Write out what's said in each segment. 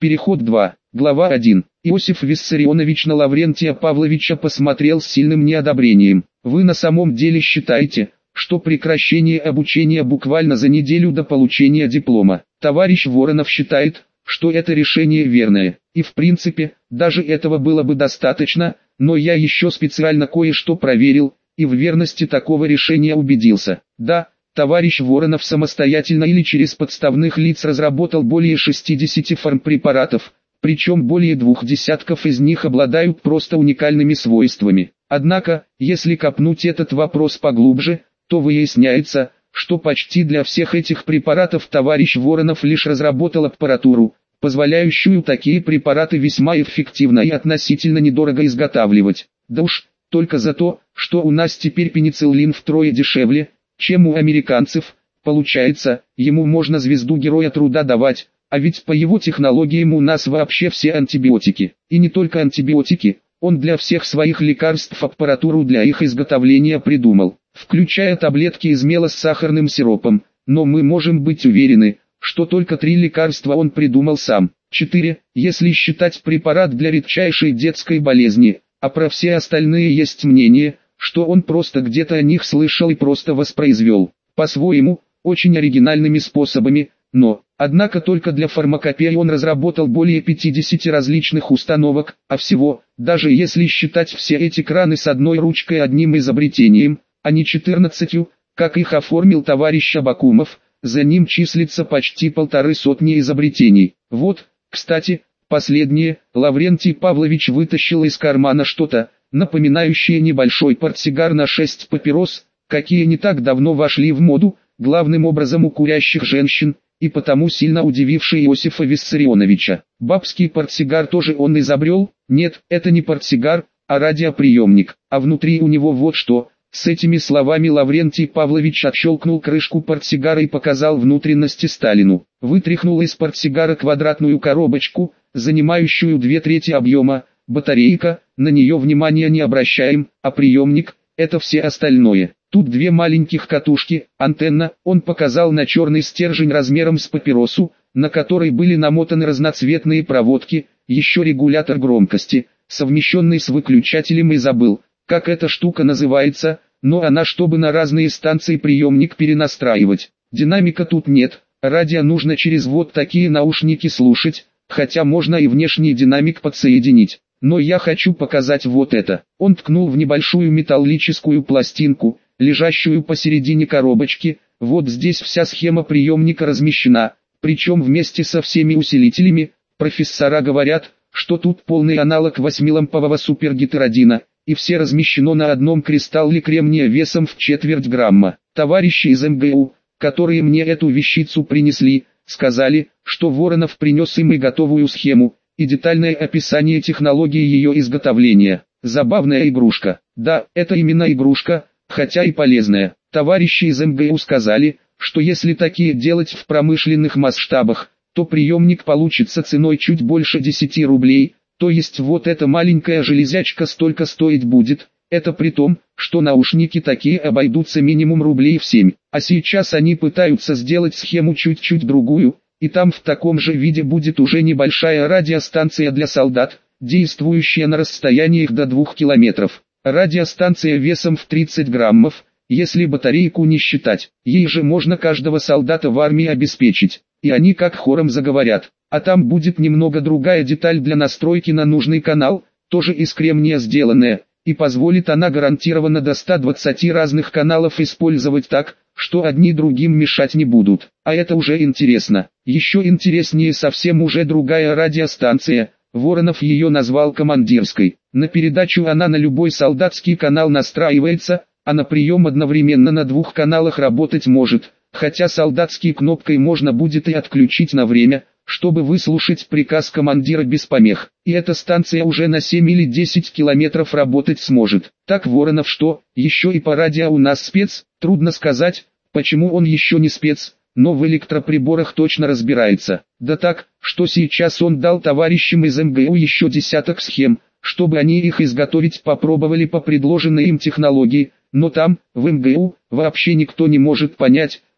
Переход 2. Глава 1. Иосиф Виссарионович на Лаврентия Павловича посмотрел с сильным неодобрением. Вы на самом деле считаете, что прекращение обучения буквально за неделю до получения диплома? Товарищ Воронов считает, что это решение верное, и в принципе, даже этого было бы достаточно, но я еще специально кое-что проверил, и в верности такого решения убедился. Да, товарищ Воронов самостоятельно или через подставных лиц разработал более 60 фармпрепаратов, причем более 20 из них обладают просто уникальными свойствами. Однако, если копнуть этот вопрос поглубже, то выясняется, что почти для всех этих препаратов товарищ Воронов лишь разработал аппаратуру, позволяющую такие препараты весьма эффективно и относительно недорого изготавливать. Да уж, только за то, что у нас теперь пенициллин втрое дешевле, чем у американцев, получается, ему можно звезду Героя Труда давать, а ведь по его технологиям у нас вообще все антибиотики. И не только антибиотики, он для всех своих лекарств аппаратуру для их изготовления придумал, включая таблетки из мела с сахарным сиропом, но мы можем быть уверены, что только 3 лекарства он придумал сам. 4, если считать препарат для редчайшей детской болезни, а про все остальные есть мнение, что он просто где-то о них слышал и просто воспроизвел, по-своему, очень оригинальными способами, но, однако только для фармакопеи он разработал более 50 различных установок, а всего, даже если считать все эти краны с одной ручкой одним изобретением, а не 14, как их оформил товарищ Абакумов, за ним числится почти 150 изобретений. Вот, кстати, последнее, Лаврентий Павлович вытащил из кармана что-то, напоминающее небольшой портсигар на 6 папирос, какие не так давно вошли в моду, главным образом у курящих женщин, и потому сильно удививший Иосифа Виссарионовича. Бабский портсигар тоже он изобрел? Нет, это не портсигар, а радиоприемник, а внутри у него вот что. С этими словами Лаврентий Павлович отщелкнул крышку портсигара и показал внутренности Сталину. Вытряхнул из портсигара квадратную коробочку, занимающую 2/3 объема, батарейка, на нее внимания не обращаем, а приемник – это все остальное. Тут 2 маленьких катушки, антенна, он показал на черный стержень размером с папиросу, на которой были намотаны разноцветные проводки, еще регулятор громкости, совмещенный с выключателем и забыл, как эта штука называется, но она чтобы на разные станции приемник перенастраивать. Динамика тут нет, радио нужно через вот такие наушники слушать, хотя можно и внешний динамик подсоединить. Но я хочу показать вот это. Он ткнул в небольшую металлическую пластинку, лежащую посередине коробочки. Вот здесь вся схема приемника размещена, причем вместе со всеми усилителями. Профессора говорят, что тут полный аналог 8-лампового супергетеродина, и все размещено на одном кристалле кремния весом в 1/4 грамма. Товарищи из МГУ, которые мне эту вещицу принесли, сказали, что Воронов принес им и готовую схему, и детальное описание технологии ее изготовления. Забавная игрушка. Да, это именно игрушка, хотя и полезная. Товарищи из МГУ сказали, что если такие делать в промышленных масштабах, то приемник получится ценой чуть больше 10 рублей, то есть вот эта маленькая железячка столько стоить будет. Это при том, что наушники такие обойдутся минимум рублей в 7, а сейчас они пытаются сделать схему чуть-чуть другую, и там в таком же виде будет уже небольшая радиостанция для солдат, действующая на расстояниях до 2 километров. Радиостанция весом в 30 граммов, если батарейку не считать, ей же можно каждого солдата в армии обеспечить, и они как хором заговорят. А там будет немного другая деталь для настройки на нужный канал, тоже из кремния сделанная, и позволит она гарантированно до 120 разных каналов использовать так, что одни другим мешать не будут. А это уже интересно. Еще интереснее совсем уже другая радиостанция. Воронов ее назвал командирской. На передачу она на любой солдатский канал настраивается, а на прием одновременно на 2 каналах работать может, хотя солдатский кнопкой можно будет и отключить на время, чтобы выслушать приказ командира без помех. И эта станция уже на 7 или 10 километров работать сможет. Так Воронов что, еще и по радио у нас спец? Трудно сказать, почему он еще не спец, но в электроприборах точно разбирается. Да так, что сейчас он дал товарищам из МГУ еще десяток схем, чтобы они их изготовить попробовали по предложенной им технологии, но там, в МГУ, вообще никто не может понять,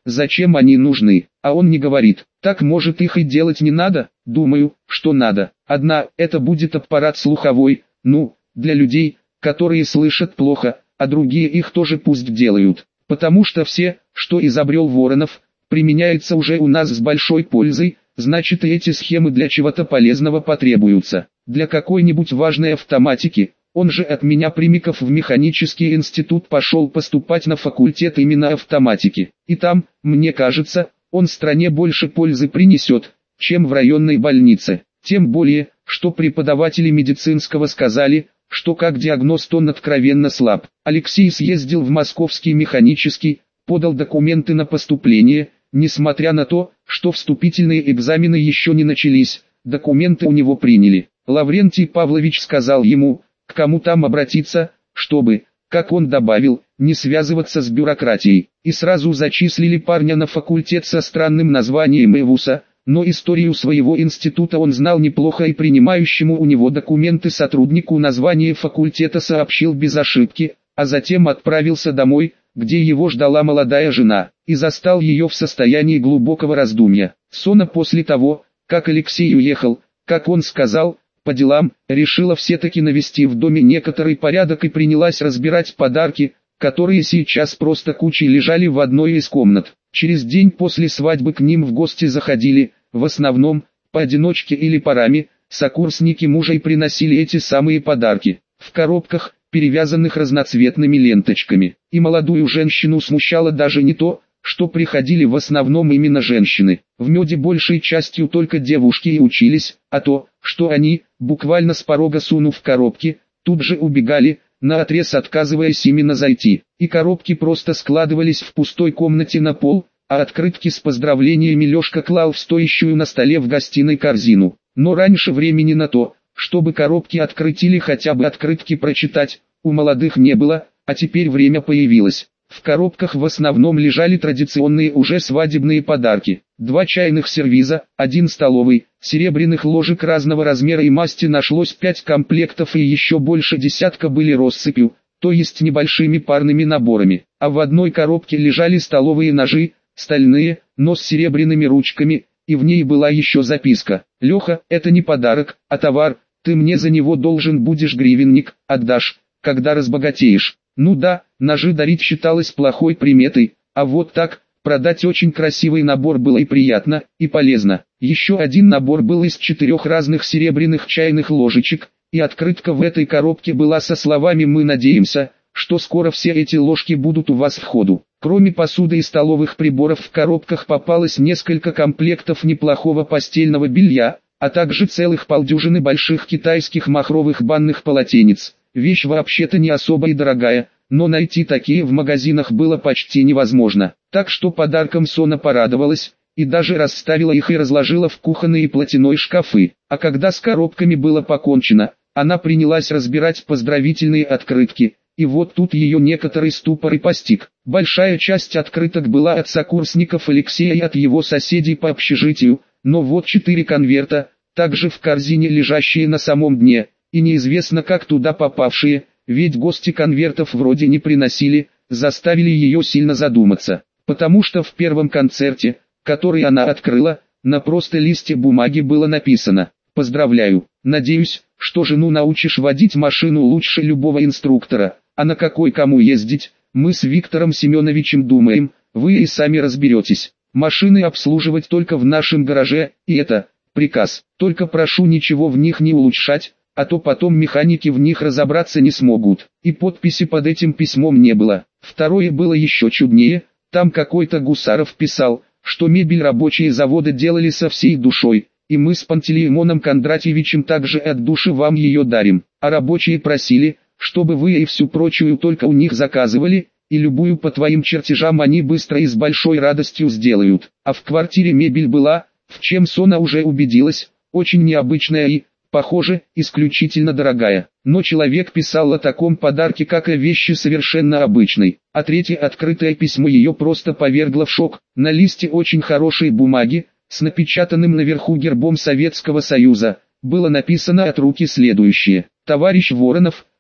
зачем они нужны, а он не говорит. Так может их и делать не надо? Думаю, что надо. Одна, это будет аппарат слуховой, для людей, которые слышат плохо, а другие их тоже пусть делают. Потому что все, что изобрел Воронов, применяется уже у нас с большой пользой, значит и эти схемы для чего-то полезного потребуются. Для какой-нибудь важной автоматики, он же от меня прямиков в механический институт пошел поступать на факультет именно автоматики. И там, мне кажется, он стране больше пользы принесет, чем в районной больнице. Тем более, что преподаватели медицинского сказали, что как диагност он откровенно слаб. Алексей съездил в Московский механический, подал документы на поступление, несмотря на то, что вступительные экзамены еще не начались, документы у него приняли. Лаврентий Павлович сказал ему, к кому там обратиться, чтобы, как он добавил, не связываться с бюрократией. И сразу зачислили парня на факультет со странным названием ИВУСа, но историю своего института он знал неплохо и принимающему у него документы сотруднику название факультета сообщил без ошибки, а затем отправился домой, где его ждала молодая жена, и застал ее в состоянии глубокого раздумья. Сона после того, как Алексей уехал, как он сказал, по делам, решила все-таки навести в доме некоторый порядок и принялась разбирать подарки, которые сейчас просто кучей лежали в одной из комнат. Через день после свадьбы к ним в гости заходили, в основном, поодиночке или парами, сокурсники мужа и приносили эти самые подарки, в коробках, перевязанных разноцветными ленточками. И молодую женщину смущало даже не то, что приходили в основном именно женщины. В меде большей частью только девушки и учились, а то, что они, буквально с порога сунув коробки, тут же убегали, наотрез отказываясь именно зайти. И коробки просто складывались в пустой комнате на пол, а открытки с поздравлениями Лешка клал в стоящую на столе в гостиной корзину. Но раньше времени на то, чтобы коробки открыть или хотя бы открытки прочитать, у молодых не было, а теперь время появилось. В коробках в основном лежали традиционные уже свадебные подарки. 2 чайных сервиза, 1 столовый, серебряных ложек разного размера и масти нашлось 5 комплектов и еще больше десятка были россыпью, то есть небольшими парными наборами. А в одной коробке лежали столовые ножи, стальные, но с серебряными ручками, и в ней была еще записка. «Леха, это не подарок, а товар, ты мне за него должен будешь гривенник, отдашь, когда разбогатеешь». Ну да, ножи дарить считалось плохой приметой, а вот так, продать очень красивый набор было и приятно, и полезно. Еще один набор был из 4 разных серебряных чайных ложечек, и открытка в этой коробке была со словами «Мы надеемся, что скоро все эти ложки будут у вас в ходу». Кроме посуды и столовых приборов в коробках попалось несколько комплектов неплохого постельного белья, а также целых полдюжины больших китайских махровых банных полотенец. Вещь вообще-то не особо и дорогая, но найти такие в магазинах было почти невозможно. Так что подарком Сона порадовалась, и даже расставила их и разложила в кухонные платяной шкафы. А когда с коробками было покончено, она принялась разбирать поздравительные открытки, и вот тут ее некоторый ступор и постиг. Большая часть открыток была от сокурсников Алексея и от его соседей по общежитию, но вот 4 конверта, также в корзине лежащие на самом дне, и неизвестно как туда попавшие, ведь гости конвертов вроде не приносили, заставили ее сильно задуматься. Потому что в первом концерте, который она открыла, на просто листе бумаги было написано: «Поздравляю, надеюсь, что жену научишь водить машину лучше любого инструктора, а на какой кому ездить, мы с Виктором Семеновичем думаем, вы и сами разберетесь. Машины обслуживать только в нашем гараже, и это, приказ, только прошу ничего в них не улучшать, а то потом механики в них разобраться не смогут». И подписи под этим письмом не было. Второе было еще чуднее, там какой-то Гусаров писал, что мебель рабочие завода делали со всей душой, и мы с Пантелеймоном Кондратьевичем также от души вам ее дарим. А рабочие просили, чтобы вы и всю прочую только у них заказывали, и любую по твоим чертежам они быстро и с большой радостью сделают. А в квартире мебель была, в чем Сона уже убедилась, очень необычная и, похоже, исключительно дорогая. Но человек писал о таком подарке как о вещи совершенно обычной. А третье открытое письмо ее просто повергло в шок. На листе очень хорошей бумаги, с напечатанным наверху гербом Советского Союза, было написано от руки следующее: «Товарищ Воронов,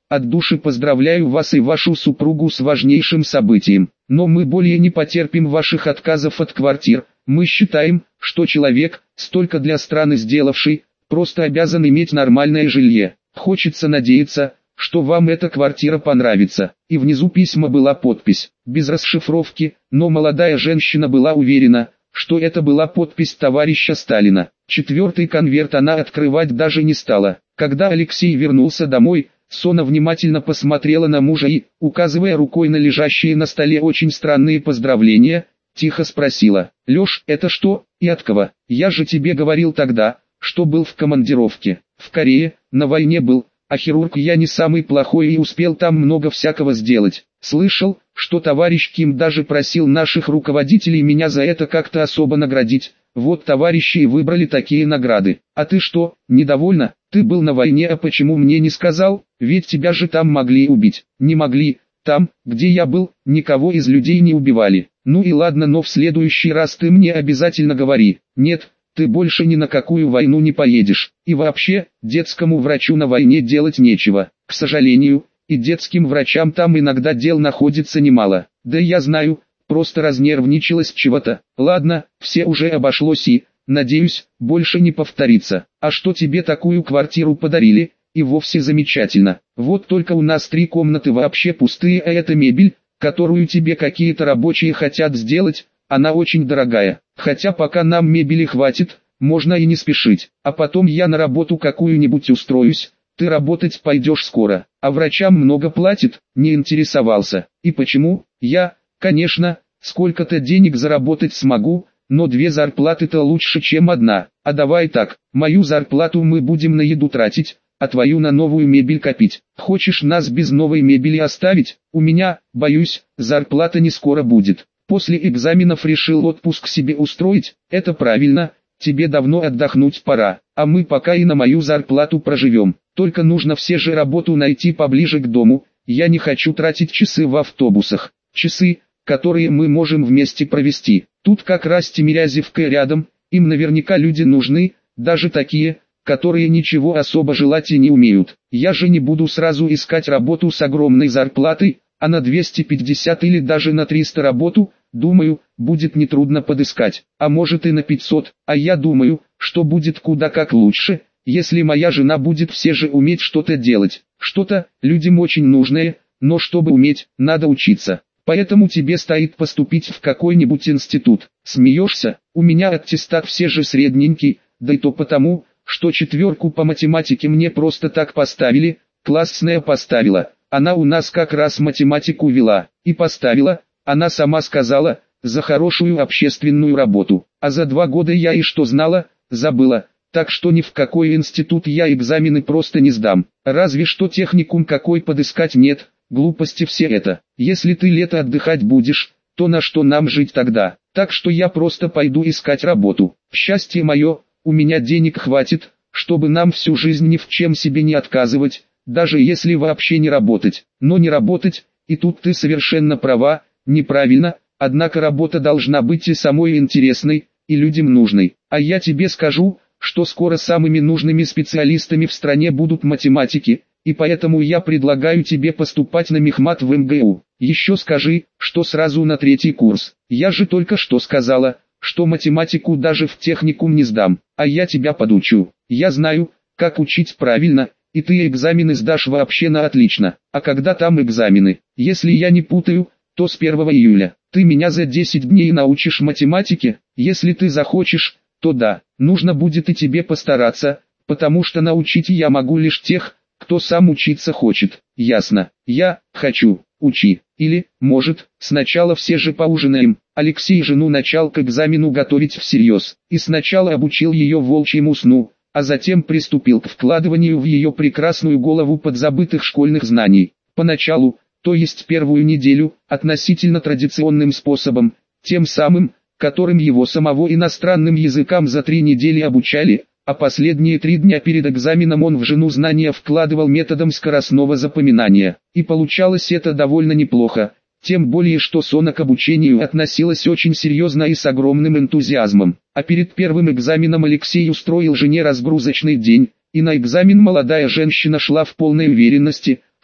от души поздравляю вас и вашу супругу с важнейшим событием. Но мы более не потерпим ваших отказов от квартир. Мы считаем, что человек, столько для страны сделавший, просто обязан иметь нормальное жилье. Хочется надеяться, что вам эта квартира понравится». И внизу письма была подпись, без расшифровки, но молодая женщина была уверена, что это была подпись товарища Сталина. Четвертый конверт она открывать даже не стала. Когда Алексей вернулся домой, Сона внимательно посмотрела на мужа и, указывая рукой на лежащие на столе очень странные поздравления, тихо спросила: «Лёш, это что, и от кого? Я же тебе говорил тогда, что был в командировке, в Корее, на войне был, а хирург я не самый плохой и успел там много всякого сделать. Слышал, что товарищ Ким даже просил наших руководителей меня за это как-то особо наградить. Вот товарищи и выбрали такие награды. А ты что, недовольна? Ты был на войне, а почему мне не сказал? Ведь тебя же там могли убить». «Не могли. Там, где я был, никого из людей не убивали». «Ну и ладно, но в следующий раз ты мне обязательно говори». «Нет, ты больше ни на какую войну не поедешь. И вообще, детскому врачу на войне делать нечего. К сожалению, и детским врачам там иногда дел находится немало». «Да я знаю, просто разнервничалась чего-то. Ладно, все уже обошлось и, надеюсь, больше не повторится. А что тебе такую квартиру подарили? И вовсе замечательно. Вот только у нас 3 комнаты вообще пустые, а эта мебель, которую тебе какие-то рабочие хотят сделать, она очень дорогая. Хотя пока нам мебели хватит, можно и не спешить. А потом я на работу какую-нибудь устроюсь. Ты работать пойдешь скоро. А врачам много платит?» Не интересовался. «И почему? Я, конечно, сколько-то денег заработать смогу, но 2 зарплаты-то лучше, чем 1. А давай так, мою зарплату мы будем на еду тратить, а твою на новую мебель копить. Хочешь нас без новой мебели оставить? У меня, боюсь, зарплата не скоро будет. После экзаменов решил отпуск себе устроить. Это правильно, тебе давно отдохнуть пора, а мы пока и на мою зарплату проживем. Только нужно все же работу найти поближе к дому. Я не хочу тратить часы в автобусах. Часы, которые мы можем вместе провести. Тут как раз Тимирязевка рядом, им наверняка люди нужны, даже такие, которые ничего особо желать и не умеют. Я же не буду сразу искать работу с огромной зарплатой, а на 250 или даже на 300 работу, думаю, будет нетрудно подыскать, а может и на 500, а я думаю, что будет куда как лучше, если моя жена будет все же уметь что-то делать. Что-то, людям очень нужное, но чтобы уметь, надо учиться. Поэтому тебе стоит поступить в какой-нибудь институт. Смеешься? У меня аттестат все же средненький, да и то потому, что 4 по математике мне просто так поставили, классная поставила. Она у нас как раз математику вела, и поставила, она сама сказала, за хорошую общественную работу. А за 2 года я и что знала, забыла, так что ни в какой институт я экзамены просто не сдам. Разве что техникум какой подыскать нет. Глупости все это. Если ты лето отдыхать будешь, то на что нам жить тогда? Так что я просто пойду искать работу. Счастье мое, у меня денег хватит, чтобы нам всю жизнь ни в чем себе не отказывать, даже если вообще не работать. Но не работать, и тут ты совершенно права, неправильно, однако работа должна быть и самой интересной, и людям нужной. А я тебе скажу, что скоро самыми нужными специалистами в стране будут математики, и поэтому я предлагаю тебе поступать на мехмат в МГУ. Еще скажи, что сразу на 3-й курс. Я же только что сказала, что математику даже в техникум не сдам, а я тебя подучу. Я знаю, как учить правильно, и ты экзамены сдашь вообще на отлично. А когда там экзамены? Если я не путаю, то с 1 июля. Ты меня за 10 дней научишь математике? Если ты захочешь, то да, нужно будет и тебе постараться, потому что научить я могу лишь тех, кто сам учиться хочет. Ясно. Я хочу. Учи. Или, может, сначала все же поужинаем. Алексей жену начал к экзамену готовить всерьез, и сначала обучил ее волчьему сну, а затем приступил к вкладыванию в ее прекрасную голову подзабытых школьных знаний. Поначалу, то есть первую неделю, относительно традиционным способом, тем самым, которым его самого иностранным языкам за 3 недели обучали, а последние 3 дня перед экзаменом он в жену знания вкладывал методом скоростного запоминания. И получалось это довольно неплохо, тем более что Сона к обучению относилась очень серьезно и с огромным энтузиазмом. А перед первым экзаменом Алексей устроил жене разгрузочный день, и на экзамен молодая женщина шла в полной уверенности,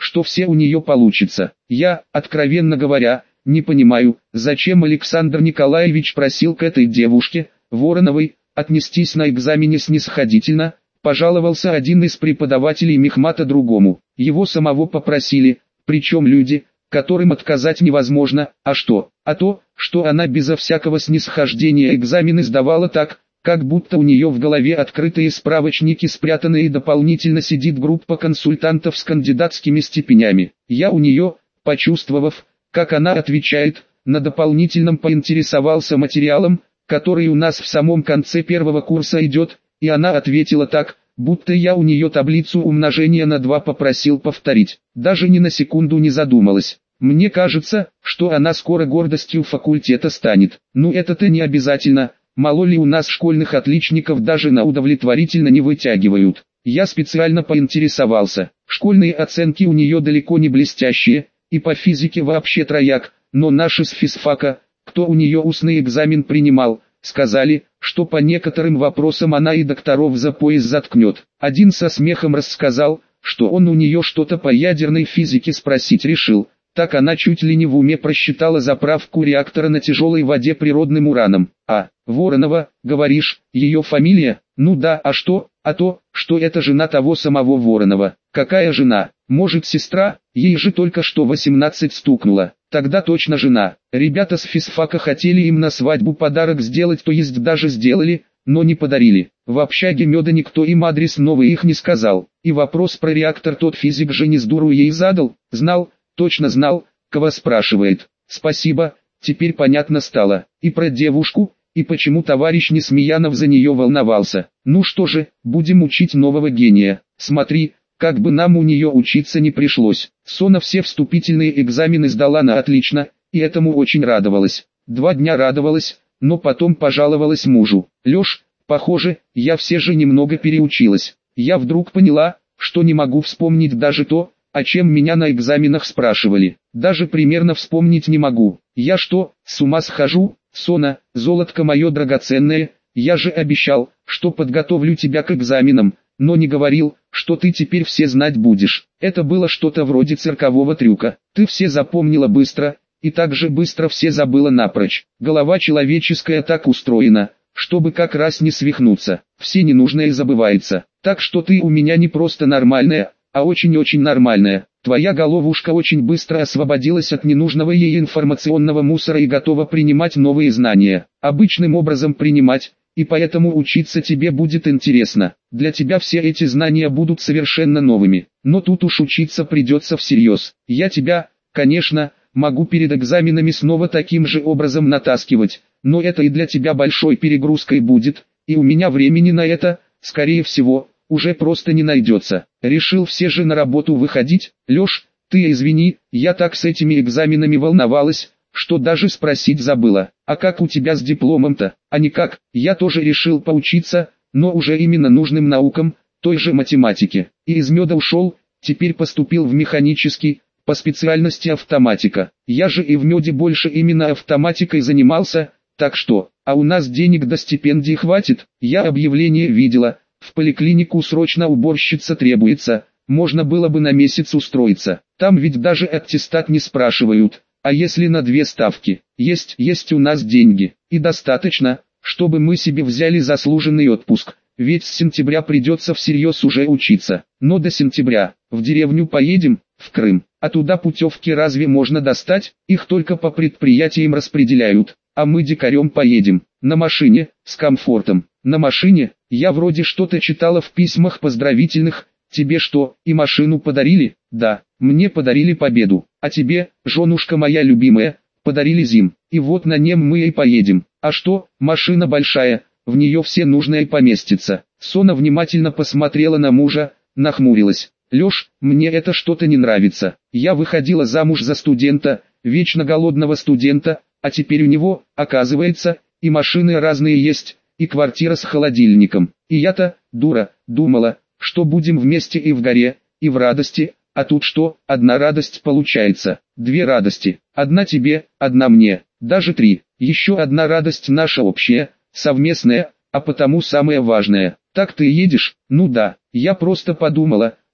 что все у нее получится. Я, откровенно говоря, не понимаю, зачем Александр Николаевич просил к этой девушке, Вороновой, отнестись на экзамене снисходительно, пожаловался один из преподавателей мехмата другому. Его самого попросили, причем люди, которым отказать невозможно, а что? А то, что она безо всякого снисхождения экзамены сдавала так, как будто у нее в голове открытые справочники спрятаны и дополнительно сидит группа консультантов с кандидатскими степенями. Я у нее, почувствовав, как она отвечает, на дополнительном поинтересовался материалом, который у нас в самом конце первого курса идет, и она ответила так, будто я у нее таблицу умножения на 2 попросил повторить. Даже ни на секунду не задумалась. Мне кажется, что она скоро гордостью факультета станет. Ну это-то не обязательно. Мало ли у нас школьных отличников даже на удовлетворительно не вытягивают. Я специально поинтересовался. Школьные оценки у нее далеко не блестящие, и по физике вообще трояк, но наши с физфака, кто у нее устный экзамен принимал, сказали, что по некоторым вопросам она и докторов за пояс заткнет. Один со смехом рассказал, что он у нее что-то по ядерной физике спросить решил. Так она чуть ли не в уме просчитала заправку реактора на тяжелой воде природным ураном. А, Воронова, говоришь, ее фамилия? Ну да, а что? А то, что это жена того самого Воронова. Какая жена? Может сестра? Ей же только что 18 стукнуло. Тогда точно жена. Ребята с физфака хотели им на свадьбу подарок сделать, то есть даже сделали, но не подарили. В общаге меда никто им адрес новый их не сказал. И вопрос про реактор тот физик же не с дуру ей задал, знал. Точно знал, кого спрашивает. Спасибо, теперь понятно стало. И про девушку, и почему товарищ Несмеянов за нее волновался. Ну что же, будем учить нового гения. Смотри, как бы нам у нее учиться не пришлось. Сона все вступительные экзамены сдала на отлично, и этому очень радовалась. 2 дня радовалась, но потом пожаловалась мужу. Леш, похоже, я все же немного переучилась. Я вдруг поняла, что не могу вспомнить даже то, о чем меня на экзаменах спрашивали. Даже примерно вспомнить не могу. Я что, с ума схожу? Сона, золотко мое драгоценное, я же обещал, что подготовлю тебя к экзаменам, но не говорил, что ты теперь все знать будешь. Это было что-то вроде циркового трюка. Ты все запомнила быстро, и так же быстро все забыла напрочь. Голова человеческая так устроена, чтобы как раз не свихнуться. Все ненужное забывается. Так что ты у меня не просто нормальная, а очень-очень нормальная. Твоя головушка очень быстро освободилась от ненужного ей информационного мусора и готова принимать новые знания. Обычным образом принимать, и поэтому учиться тебе будет интересно. Для тебя все эти знания будут совершенно новыми. Но тут уж учиться придется всерьез. Я тебя, конечно, могу перед экзаменами снова таким же образом натаскивать, но это и для тебя большой перегрузкой будет, и у меня времени на это, скорее всего, уже просто не найдется. Решил все же на работу выходить. Леш, ты извини, я так с этими экзаменами волновалась, что даже спросить забыла. А как у тебя с дипломом-то? А никак, я тоже решил поучиться, но уже именно нужным наукам, той же математике. И из меда ушел, теперь поступил в механический, по специальности автоматика. Я же и в меде больше именно автоматикой занимался, так что, а у нас денег до стипендии хватит? Я объявление видела. В поликлинику срочно уборщица требуется, можно было бы на месяц устроиться. Там ведь даже аттестат не спрашивают, а если на 2 ставки? Есть у нас деньги, и достаточно, чтобы мы себе взяли заслуженный отпуск, ведь с сентября придется всерьез уже учиться. Но до сентября, в деревню поедем, в Крым, а туда путевки разве можно достать? Их только по предприятиям распределяют, а мы дикарем поедем, на машине, с комфортом. На машине, я вроде что-то читала в письмах поздравительных. Тебе что, и машину подарили? Да, мне подарили Победу, а тебе, женушка моя любимая, подарили Зим. И вот на нем мы и поедем. А что, машина большая, в нее все нужное поместится. Сона внимательно посмотрела на мужа, нахмурилась. Леш, мне это что-то не нравится. Я выходила замуж за студента, вечно голодного студента, а теперь у него, оказывается, и машины разные есть, и квартира с холодильником. И я-то, дура, думала, что будем вместе и в горе, и в радости, а тут что, одна радость получается, 2 радости, одна тебе, одна мне, даже 3, еще одна радость наша общая, совместная, а потому самое важное. Так ты едешь? Ну да, я просто подумала,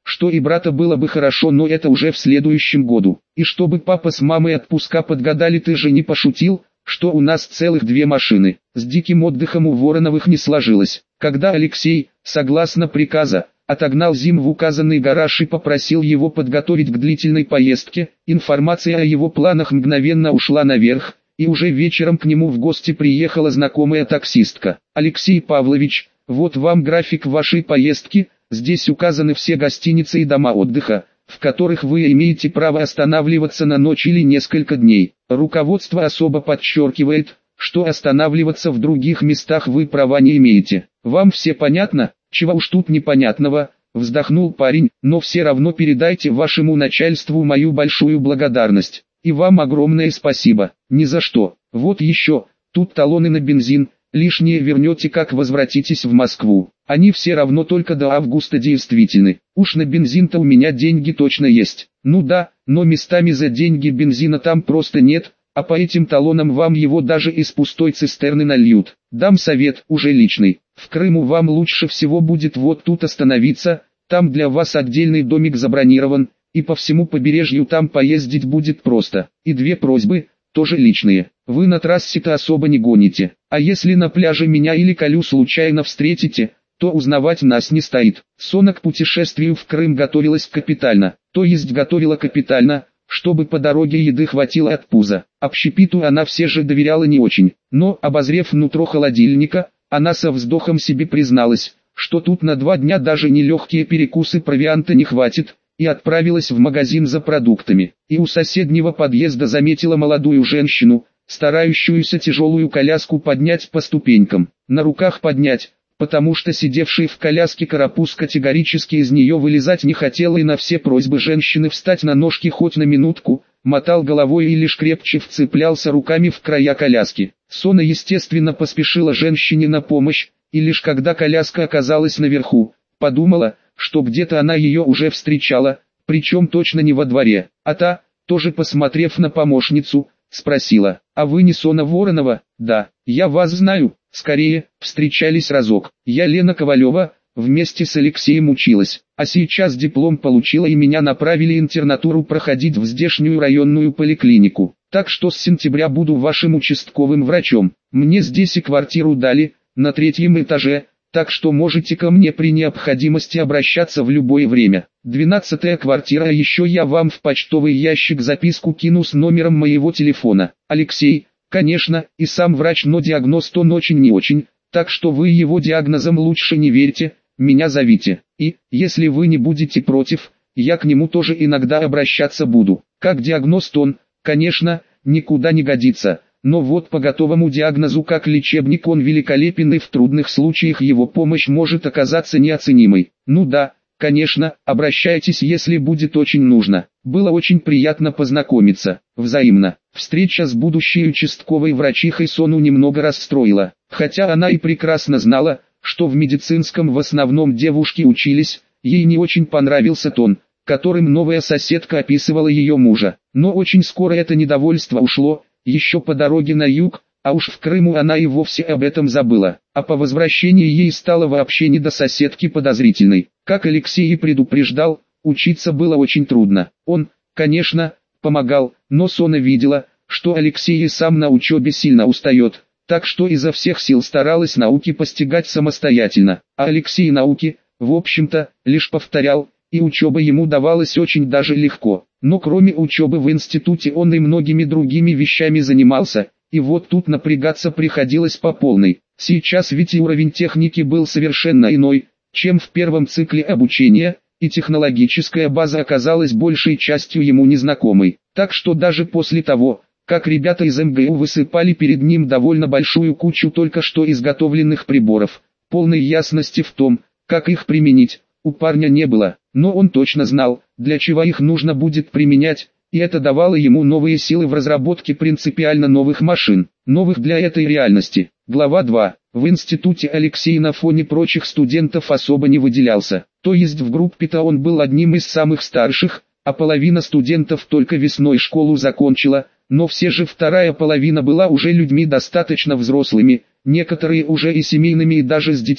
что и брата было бы хорошо, но это уже в следующем году. И чтобы папа с мамой отпуска подгадали, ты же не пошутил, что у нас целых 2 машины. С диким отдыхом у Вороновых не сложилось. Когда Алексей, согласно приказа, отогнал Зим в указанный гараж и попросил его подготовить к длительной поездке, информация о его планах мгновенно ушла наверх, и уже вечером к нему в гости приехала знакомая таксистка. «Алексей Павлович, вот вам график вашей поездки, здесь указаны все гостиницы и дома отдыха, в которых вы имеете право останавливаться на ночь или несколько дней. Руководство особо подчеркивает, что останавливаться в других местах вы права не имеете. Вам все понятно?» «Чего уж тут непонятного», — вздохнул парень, «но все равно передайте вашему начальству мою большую благодарность. И вам огромное спасибо». «Ни за что. Вот еще, тут талоны на бензин, лишнее вернете, как возвратитесь в Москву. Они все равно только до августа действительны. Уж на бензин-то у меня деньги точно есть». «Ну да, но местами за деньги бензина там просто нет, а по этим талонам вам его даже из пустой цистерны нальют. Дам совет, уже личный. В Крыму вам лучше всего будет вот тут остановиться, там для вас отдельный домик забронирован, и по всему побережью там поездить будет просто. И 2 просьбы, тоже личные. Вы на трассе-то особо не гоните, а если на пляже меня или Колю случайно встретите, то узнавать нас не стоит». Сона к путешествию в Крым готовилась капитально, то есть готовила капитально, чтобы по дороге еды хватило от пуза. Общепиту она все же доверяла не очень, но, обозрев нутро холодильника, она со вздохом себе призналась, что тут на 2 дня даже не легкие перекусы провианта не хватит, и отправилась в магазин за продуктами. И у соседнего подъезда заметила молодую женщину, старающуюся тяжелую коляску поднять по ступенькам. На руках поднять, потому что сидевший в коляске карапуз категорически из нее вылезать не хотел, и на все просьбы женщины встать на ножки хоть на минутку, мотал головой и лишь крепче вцеплялся руками в края коляски. Сона естественно поспешила женщине на помощь, и лишь когда коляска оказалась наверху, подумала, что где-то она ее уже встречала, причем точно не во дворе. А та, тоже посмотрев на помощницу, спросила: «А вы не Сона Воронова?» «Да, я вас знаю, скорее, встречались разок. Я Лена Ковалева, вместе с Алексеем училась, а сейчас диплом получила и меня направили интернатуру проходить в здешнюю районную поликлинику. Так что с сентября буду вашим участковым врачом. Мне здесь и квартиру дали, на 3-м этаже, так что можете ко мне при необходимости обращаться в любое время. 12-я квартира, а еще я вам в почтовый ящик записку кину с номером моего телефона. Алексей, конечно, и сам врач, но диагноз он очень не очень, так что вы его диагнозам лучше не верьте, меня зовите. И, если вы не будете против, я к нему тоже иногда обращаться буду. Как диагноз он, конечно, никуда не годится, но вот по готовому диагнозу как лечебник он великолепен, и в трудных случаях его помощь может оказаться неоценимой. Ну да, конечно, обращайтесь, если будет очень нужно. Было очень приятно познакомиться. Взаимно. Встреча с будущей участковой врачихой Сону немного расстроила, хотя она и прекрасно знала, что в медицинском в основном девушки учились, ей не очень понравился тон, которым новая соседка описывала ее мужа. Но очень скоро это недовольство ушло, еще по дороге на юг, а уж в Крыму она и вовсе об этом забыла. А по возвращении ей стало вообще не до соседки подозрительной. Как Алексей и предупреждал, учиться было очень трудно. Он, конечно, помогал, но Сона видела, что Алексей и сам на учебе сильно устает, так что изо всех сил старалась науки постигать самостоятельно. А Алексей науки, в общем-то, лишь повторял, и учеба ему давалась очень даже легко. Но кроме учебы в институте он и многими другими вещами занимался, и вот тут напрягаться приходилось по полной. Сейчас ведь и уровень техники был совершенно иной, чем в первом цикле обучения, и технологическая база оказалась большей частью ему незнакомой. Так что даже после того, как ребята из МГУ высыпали перед ним довольно большую кучу только что изготовленных приборов, полной ясности в том, как их применить, у парня не было, но он точно знал, для чего их нужно будет применять, и это давало ему новые силы в разработке принципиально новых машин, новых для этой реальности. Глава 2. В институте Алексей на фоне прочих студентов особо не выделялся, то есть в группе-то он был одним из самых старших, а половина студентов только весной школу закончила, но все же вторая половина была уже людьми достаточно взрослыми, некоторые уже и семейными и даже с детьми,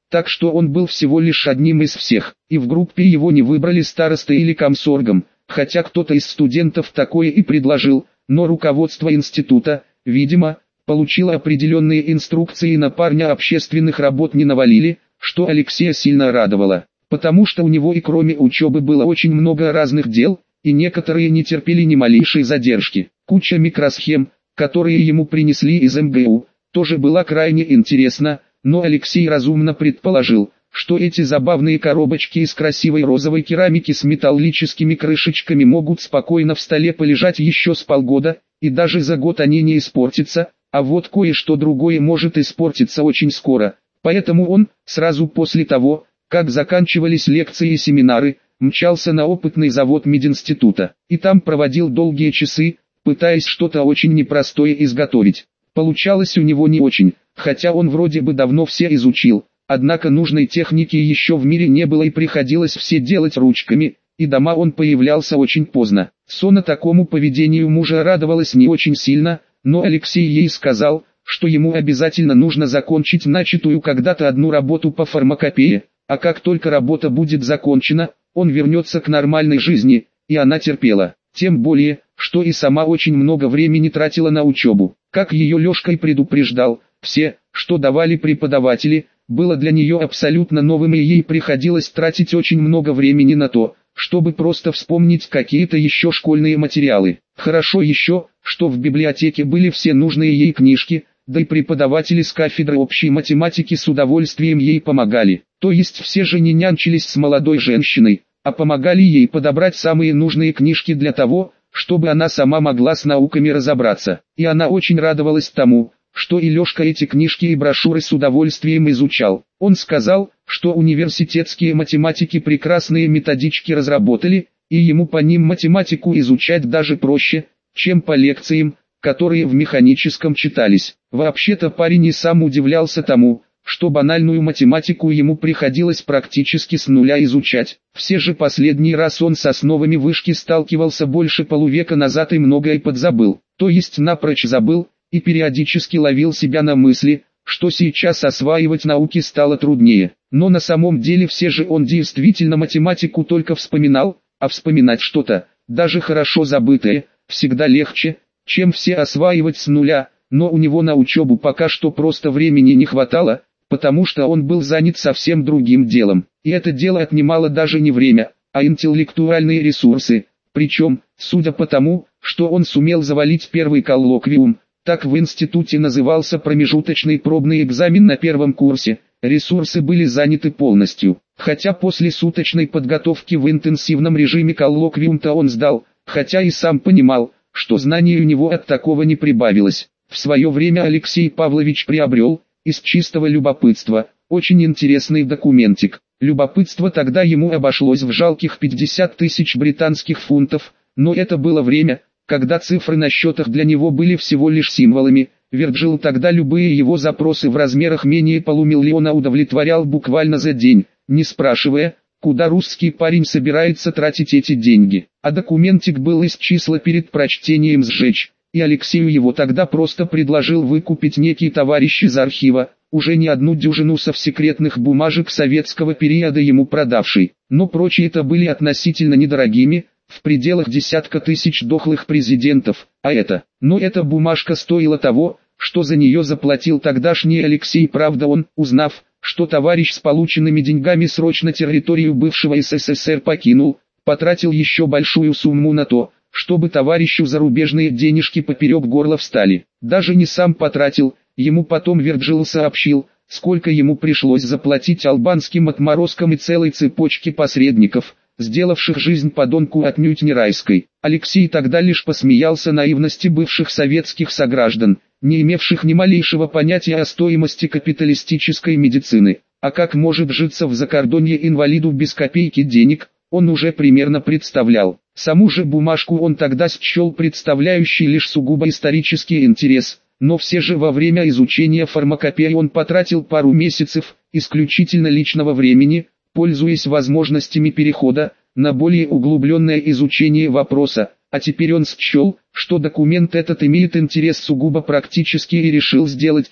так что он был всего лишь одним из всех, и в группе его не выбрали старостой или комсоргом, хотя кто-то из студентов такое и предложил, но руководство института, видимо, получило определенные инструкции, на парня общественных работ не навалили, что Алексея сильно радовало, потому что у него и кроме учебы было очень много разных дел, и некоторые не терпели ни малейшей задержки. Куча микросхем, которые ему принесли из МГУ, тоже была крайне интересна, но Алексей разумно предположил, что эти забавные коробочки из красивой розовой керамики с металлическими крышечками могут спокойно в столе полежать еще с полгода, и даже за год они не испортятся, а вот кое-что другое может испортиться очень скоро. Поэтому он, сразу после того, как заканчивались лекции и семинары, мчался на опытный завод мединститута, и там проводил долгие часы, пытаясь что-то очень непростое изготовить. Получалось у него не очень, хотя он вроде бы давно все изучил, однако нужной техники еще в мире не было и приходилось все делать ручками, и дома он появлялся очень поздно. Сона такому поведению мужа радовалась не очень сильно, но Алексей ей сказал, что ему обязательно нужно закончить начатую когда-то одну работу по фармакопее, а как только работа будет закончена, он вернется к нормальной жизни, и она терпела. Тем более, что и сама очень много времени тратила на учебу. Как ее Лешка и предупреждал, все, что давали преподаватели, было для нее абсолютно новым, и ей приходилось тратить очень много времени на то, чтобы просто вспомнить какие-то еще школьные материалы. Хорошо еще, что в библиотеке были все нужные ей книжки, да и преподаватели с кафедры общей математики с удовольствием ей помогали. То есть все же не нянчились с молодой женщиной, а помогали ей подобрать самые нужные книжки для того, чтобы она сама могла с науками разобраться. И она очень радовалась тому, что и Лешка эти книжки и брошюры с удовольствием изучал. Он сказал, что университетские математики прекрасные методички разработали, и ему по ним математику изучать даже проще, чем по лекциям, которые в механическом читались. Вообще-то парень и сам удивлялся тому, что банальную математику ему приходилось практически с нуля изучать. Все же последний раз он с основами вышки сталкивался больше полувека назад и многое подзабыл, то есть напрочь забыл, и периодически ловил себя на мысли, что сейчас осваивать науки стало труднее. Но на самом деле все же он действительно математику только вспоминал, а вспоминать что-то, даже хорошо забытое, всегда легче, чем все осваивать с нуля, но у него на учебу пока что просто времени не хватало, потому что он был занят совсем другим делом. И это дело отнимало даже не время, а интеллектуальные ресурсы, причем, судя по тому, что он сумел завалить первый коллоквиум, так в институте назывался промежуточный пробный экзамен на первом курсе, ресурсы были заняты полностью. Хотя после суточной подготовки в интенсивном режиме коллоквиум-то он сдал, хотя и сам понимал, что знаний у него от такого не прибавилось. В свое время Алексей Павлович приобрел, из чистого любопытства, очень интересный документик. Любопытство тогда ему обошлось в жалких 50 тысяч британских фунтов, но это было время, когда цифры на счетах для него были всего лишь символами. Вирджил тогда любые его запросы в размерах менее полумиллиона удовлетворял буквально за день, не спрашивая, куда русский парень собирается тратить эти деньги. А документик был из числа перед прочтением сжечь, и Алексею его тогда просто предложил выкупить некий товарищ из архива, уже не одну дюжину совсекретных бумажек советского периода ему продавший. Но прочие-то были относительно недорогими, в пределах десятка тысяч дохлых президентов, а эта бумажка стоила того, что за нее заплатил тогдашний Алексей. Правда, он, узнав, что товарищ с полученными деньгами срочно территорию бывшего СССР покинул, потратил еще большую сумму на то, чтобы товарищу зарубежные денежки поперек горла встали. Даже не сам потратил, ему потом Вирджил сообщил, сколько ему пришлось заплатить албанским отморозкам и целой цепочке посредников, сделавших жизнь подонку отнюдь не райской. Алексей тогда лишь посмеялся наивности бывших советских сограждан, не имевших ни малейшего понятия о стоимости капиталистической медицины. А как может житься в закордонье инвалиду без копейки денег, он уже примерно представлял. Саму же бумажку он тогда счел представляющей лишь сугубо исторический интерес, но все же во время изучения фармакопеи он потратил пару месяцев исключительно личного времени, пользуясь возможностями перехода на более углубленное изучение вопроса, а теперь он счел, что документ этот имеет интерес сугубо практический и решил сделать так,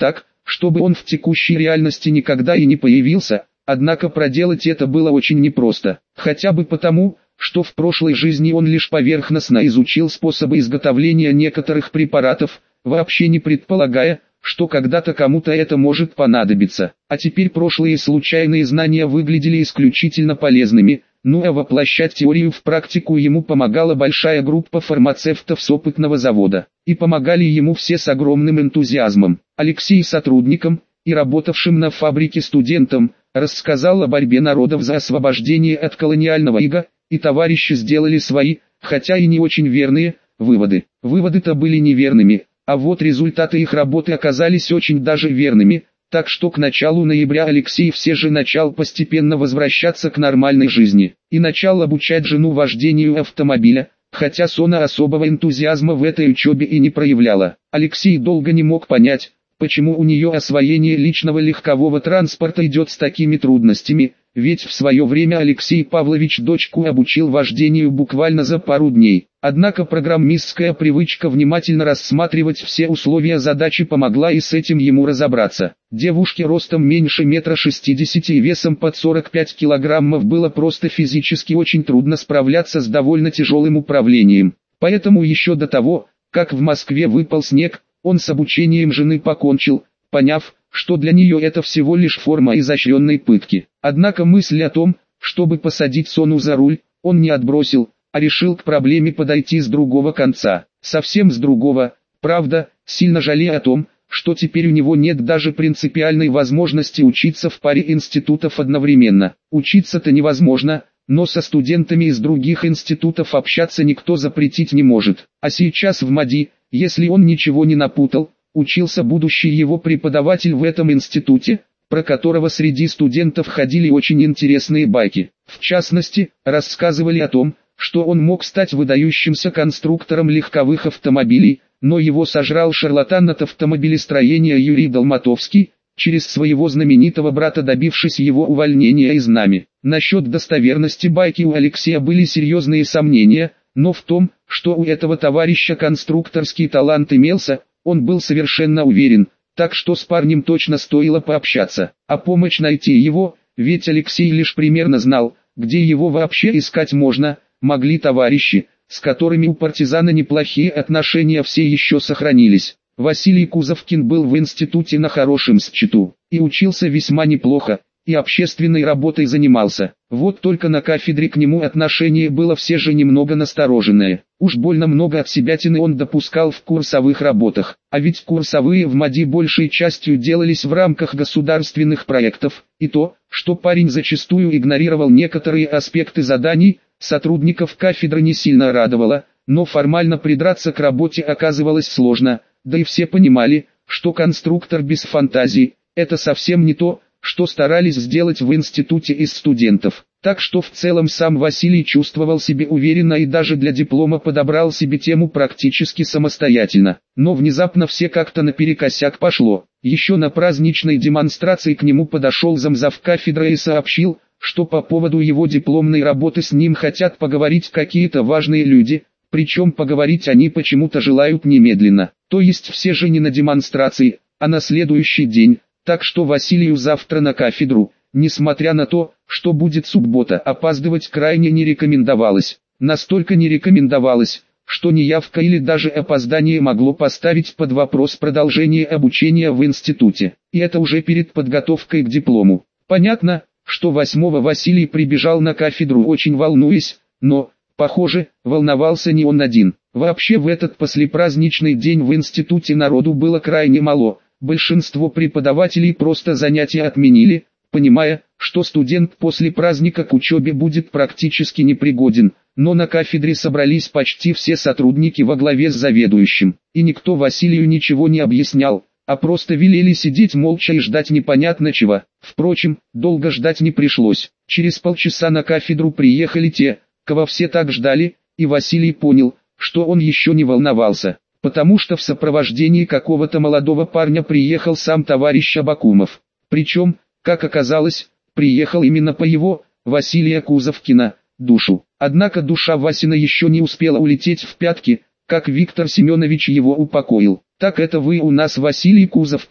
чтобы он в текущей реальности никогда и не появился, однако проделать это было очень непросто, хотя бы потому, что в прошлой жизни он лишь поверхностно изучил способы изготовления некоторых препаратов, вообще не предполагая, что когда-то кому-то это может понадобиться. А теперь прошлые случайные знания выглядели исключительно полезными, ну а воплощать теорию в практику ему помогала большая группа фармацевтов с опытного завода. И помогали ему все с огромным энтузиазмом. Алексей сотрудникам и работавшим на фабрике студентам рассказал о борьбе народов за освобождение от колониального ига, и товарищи сделали свои, хотя и не очень верные, выводы. Выводы-то были неверными, а вот результаты их работы оказались очень даже верными, так что к началу ноября Алексей все же начал постепенно возвращаться к нормальной жизни, и начал обучать жену вождению автомобиля, хотя Сона особого энтузиазма в этой учебе и не проявляла. Алексей долго не мог понять, почему у нее освоение личного легкового транспорта идет с такими трудностями, ведь в свое время Алексей Павлович дочку обучил вождению буквально за пару дней. Однако программистская привычка внимательно рассматривать все условия задачи помогла и с этим ему разобраться. Девушке ростом меньше 1,60 м и весом под 45 килограммов было просто физически очень трудно справляться с довольно тяжелым управлением. Поэтому еще до того, как в Москве выпал снег, он с обучением жены покончил, поняв, что для нее это всего лишь форма изощренной пытки. Однако мысль о том, чтобы посадить Сону за руль, он не отбросил, а решил к проблеме подойти с другого конца. Совсем с другого, правда, сильно жалея о том, что теперь у него нет даже принципиальной возможности учиться в паре институтов одновременно. Учиться-то невозможно, но со студентами из других институтов общаться никто запретить не может. А сейчас в МАДИ, если он ничего не напутал, учился будущий его преподаватель в этом институте, про которого среди студентов ходили очень интересные байки. В частности, рассказывали о том, что он мог стать выдающимся конструктором легковых автомобилей, но его сожрал шарлатан от автомобилестроения Юрий Долматовский, через своего знаменитого брата добившись его увольнения из НАМИ. Насчет достоверности байки у Алексея были серьезные сомнения, но в том, что у этого товарища конструкторский талант имелся, он был совершенно уверен, так что с парнем точно стоило пообщаться, а помочь найти его, ведь Алексей лишь примерно знал, где его вообще искать можно, могли товарищи, с которыми у партизана неплохие отношения все еще сохранились. Василий Кузовкин был в институте на хорошем счету, и учился весьма неплохо, и общественной работой занимался. Вот только на кафедре к нему отношение было все же немного настороженное. Уж больно много отсебятины он допускал в курсовых работах, а ведь курсовые в МАДИ большей частью делались в рамках государственных проектов, и то, что парень зачастую игнорировал некоторые аспекты заданий, сотрудников кафедры не сильно радовало, но формально придраться к работе оказывалось сложно, да и все понимали, что конструктор без фантазии – это совсем не то, что старались сделать в институте из студентов. Так что в целом сам Василий чувствовал себя уверенно и даже для диплома подобрал себе тему практически самостоятельно. Но внезапно все как-то наперекосяк пошло. Еще на праздничной демонстрации к нему подошел замзав кафедры и сообщил, что по поводу его дипломной работы с ним хотят поговорить какие-то важные люди, причем поговорить они почему-то желают немедленно. То есть все же не на демонстрации, а на следующий день. Так что Василию завтра на кафедру, несмотря на то, что будет суббота, опаздывать крайне не рекомендовалось. Настолько не рекомендовалось, что неявка или даже опоздание могло поставить под вопрос продолжение обучения в институте. И это уже перед подготовкой к диплому. Понятно, что 8-го Василий прибежал на кафедру очень волнуясь, но, похоже, волновался не он один. Вообще в этот послепраздничный день в институте народу было крайне мало. Большинство преподавателей просто занятия отменили, понимая, что студент после праздника к учебе будет практически непригоден, но на кафедре собрались почти все сотрудники во главе с заведующим, и никто Василию ничего не объяснял, а просто велели сидеть молча и ждать непонятно чего. Впрочем, долго ждать не пришлось. Через полчаса на кафедру приехали те, кого все так ждали, и Василий понял, что он еще не волновался, потому что в сопровождении какого-то молодого парня приехал сам товарищ Абакумов. Причем, как оказалось, приехал именно по его, Василия Кузовкина, душу. Однако душа Васина еще не успела улететь в пятки, как Виктор Семенович его упокоил. «Так это вы у нас Василий Кузовкин,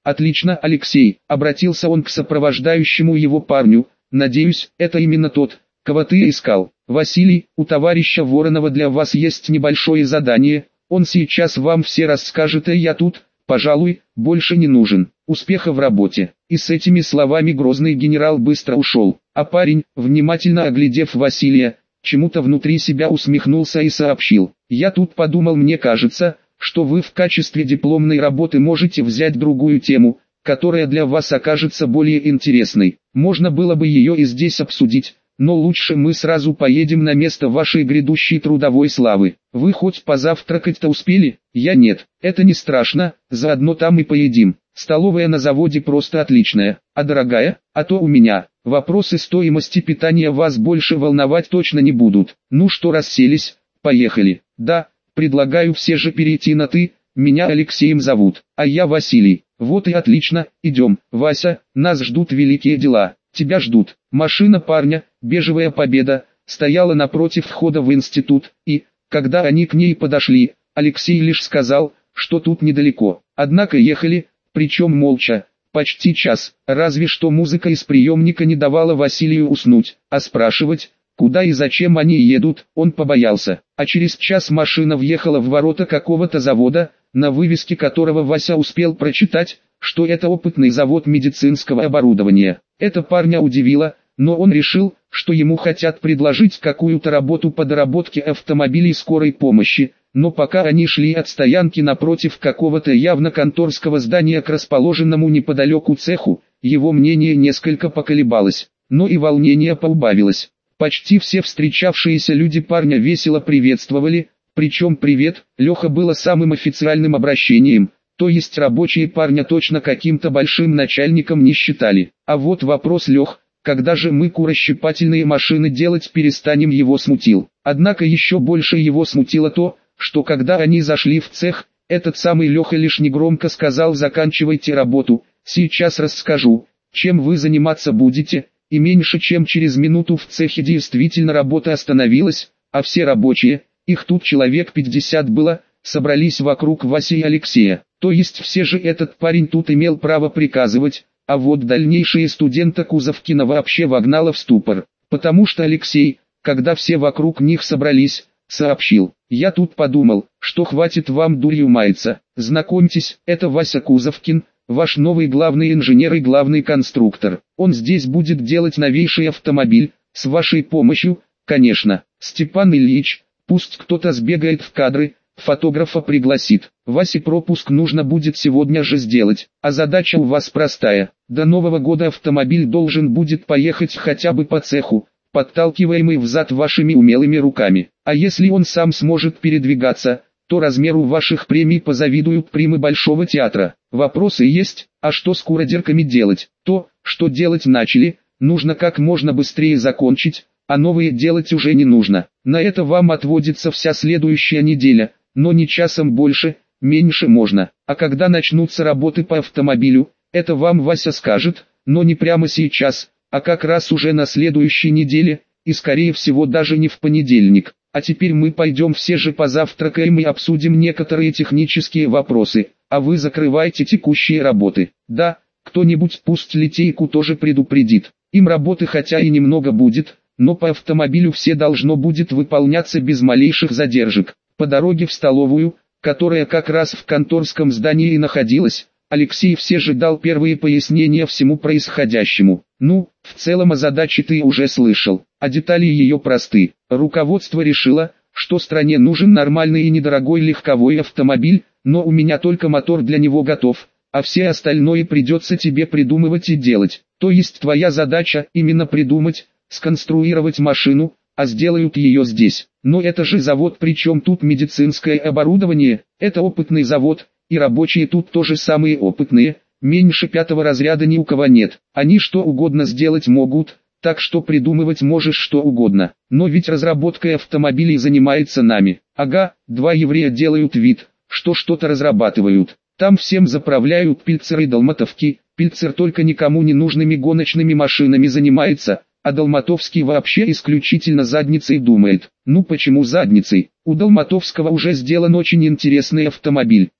Отлично, Алексей, обратился он к сопровождающему его парню, надеюсь, это именно тот, кого ты искал. Василий, у товарища Воронова для вас есть небольшое задание, он сейчас вам все расскажет, и я тут, пожалуй, больше не нужен. Успеха в работе. И с этими словами грозный генерал быстро ушел, а парень, внимательно оглядев Василия, чему-то внутри себя усмехнулся и сообщил: «Я тут подумал, мне кажется, что вы в качестве дипломной работы можете взять другую тему, которая для вас окажется более интересной. Можно было бы ее и здесь обсудить, но лучше мы сразу поедем на место вашей грядущей трудовой славы. Вы хоть позавтракать-то успели? Я нет. Это не страшно, заодно там и поедим. Столовая на заводе просто отличная. А дорогая? А то у меня. Вопросы стоимости питания вас больше волновать точно не будут. Ну что, расселись? Поехали. Да, предлагаю все же перейти на «ты», меня Алексеем зовут, а я Василий. Вот и отлично, идем. Вася, нас ждут великие дела. Тебя ждут. Машина парня, бежевая Победа, стояла напротив входа в институт, и, когда они к ней подошли, Алексей лишь сказал, что тут недалеко. Однако ехали, причем молча, почти час, разве что музыка из приемника не давала Василию уснуть, а спрашивать, куда и зачем они едут, он побоялся. А через час машина въехала в ворота какого-то завода, на вывеске которого Вася успел прочитать, что это опытный завод медицинского оборудования. Это парня удивило, но он решил, что ему хотят предложить какую-то работу по доработке автомобилей скорой помощи, но пока они шли от стоянки напротив какого-то явно конторского здания к расположенному неподалеку цеху, его мнение несколько поколебалось, но и волнение поубавилось. Почти все встречавшиеся люди парня весело приветствовали, причем «привет» Леха было самым официальным обращением, то есть рабочие парня точно каким-то большим начальником не считали. А вот вопрос: «Лех, когда же мы курощипательные машины делать перестанем?» его смутил. Однако еще больше его смутило то, что когда они зашли в цех, этот самый Леха лишь негромко сказал: «Заканчивайте работу, сейчас расскажу, чем вы заниматься будете», и меньше чем через минуту в цехе действительно работа остановилась, а все рабочие, их тут человек 50 было, собрались вокруг Васи и Алексея. То есть все же этот парень тут имел право приказывать, а вот дальнейшие студента Кузовкина вообще вогнало в ступор, потому что Алексей, когда все вокруг них собрались, сообщил: «Я тут подумал, что хватит вам дурью маяться. Знакомьтесь, это Вася Кузовкин, ваш новый главный инженер и главный конструктор. Он здесь будет делать новейший автомобиль, с вашей помощью, конечно. Степан Ильич, пусть кто-то сбегает в кадры, фотографа пригласит. Васе пропуск нужно будет сегодня же сделать, а задача у вас простая. До Нового года автомобиль должен будет поехать хотя бы по цеху, подталкиваемый взад вашими умелыми руками. А если он сам сможет передвигаться, то размеру ваших премий позавидуют примы Большого театра. Вопросы есть, а что с куродерками делать? То, что делать начали, нужно как можно быстрее закончить, а новые делать уже не нужно. На это вам отводится вся следующая неделя, но не часом больше, меньше можно. А когда начнутся работы по автомобилю, это вам Вася скажет, но не прямо сейчас, а как раз уже на следующей неделе, и скорее всего даже не в понедельник. А теперь мы пойдем все же позавтракаем и обсудим некоторые технические вопросы, а вы закрывайте текущие работы. Да, кто-нибудь пусть литейку тоже предупредит. Им работы хотя и немного будет, но по автомобилю все должно будет выполняться без малейших задержек. По дороге в столовую, которая как раз в конторском здании и находилась, Алексей все же дал первые пояснения всему происходящему. Ну, в целом о задаче ты уже слышал, а детали ее просты. Руководство решило, что стране нужен нормальный и недорогой легковой автомобиль, но у меня только мотор для него готов, а все остальное придется тебе придумывать и делать. То есть твоя задача именно придумать, сконструировать машину, а сделают ее здесь. Но это же завод, причем тут медицинское оборудование, это опытный завод, и рабочие тут тоже самые опытные, меньше 5-го разряда ни у кого нет. Они что угодно сделать могут, так что придумывать можешь что угодно. Но ведь разработкой автомобилей занимается нами. Ага, 2 еврея делают вид, что что-то разрабатывают. Там всем заправляют Пильцер и Долматовки. Пильцер только никому не нужными гоночными машинами занимается, а Долматовский вообще исключительно задницей думает. Ну почему задницей? У Долматовского уже сделан очень интересный автомобиль.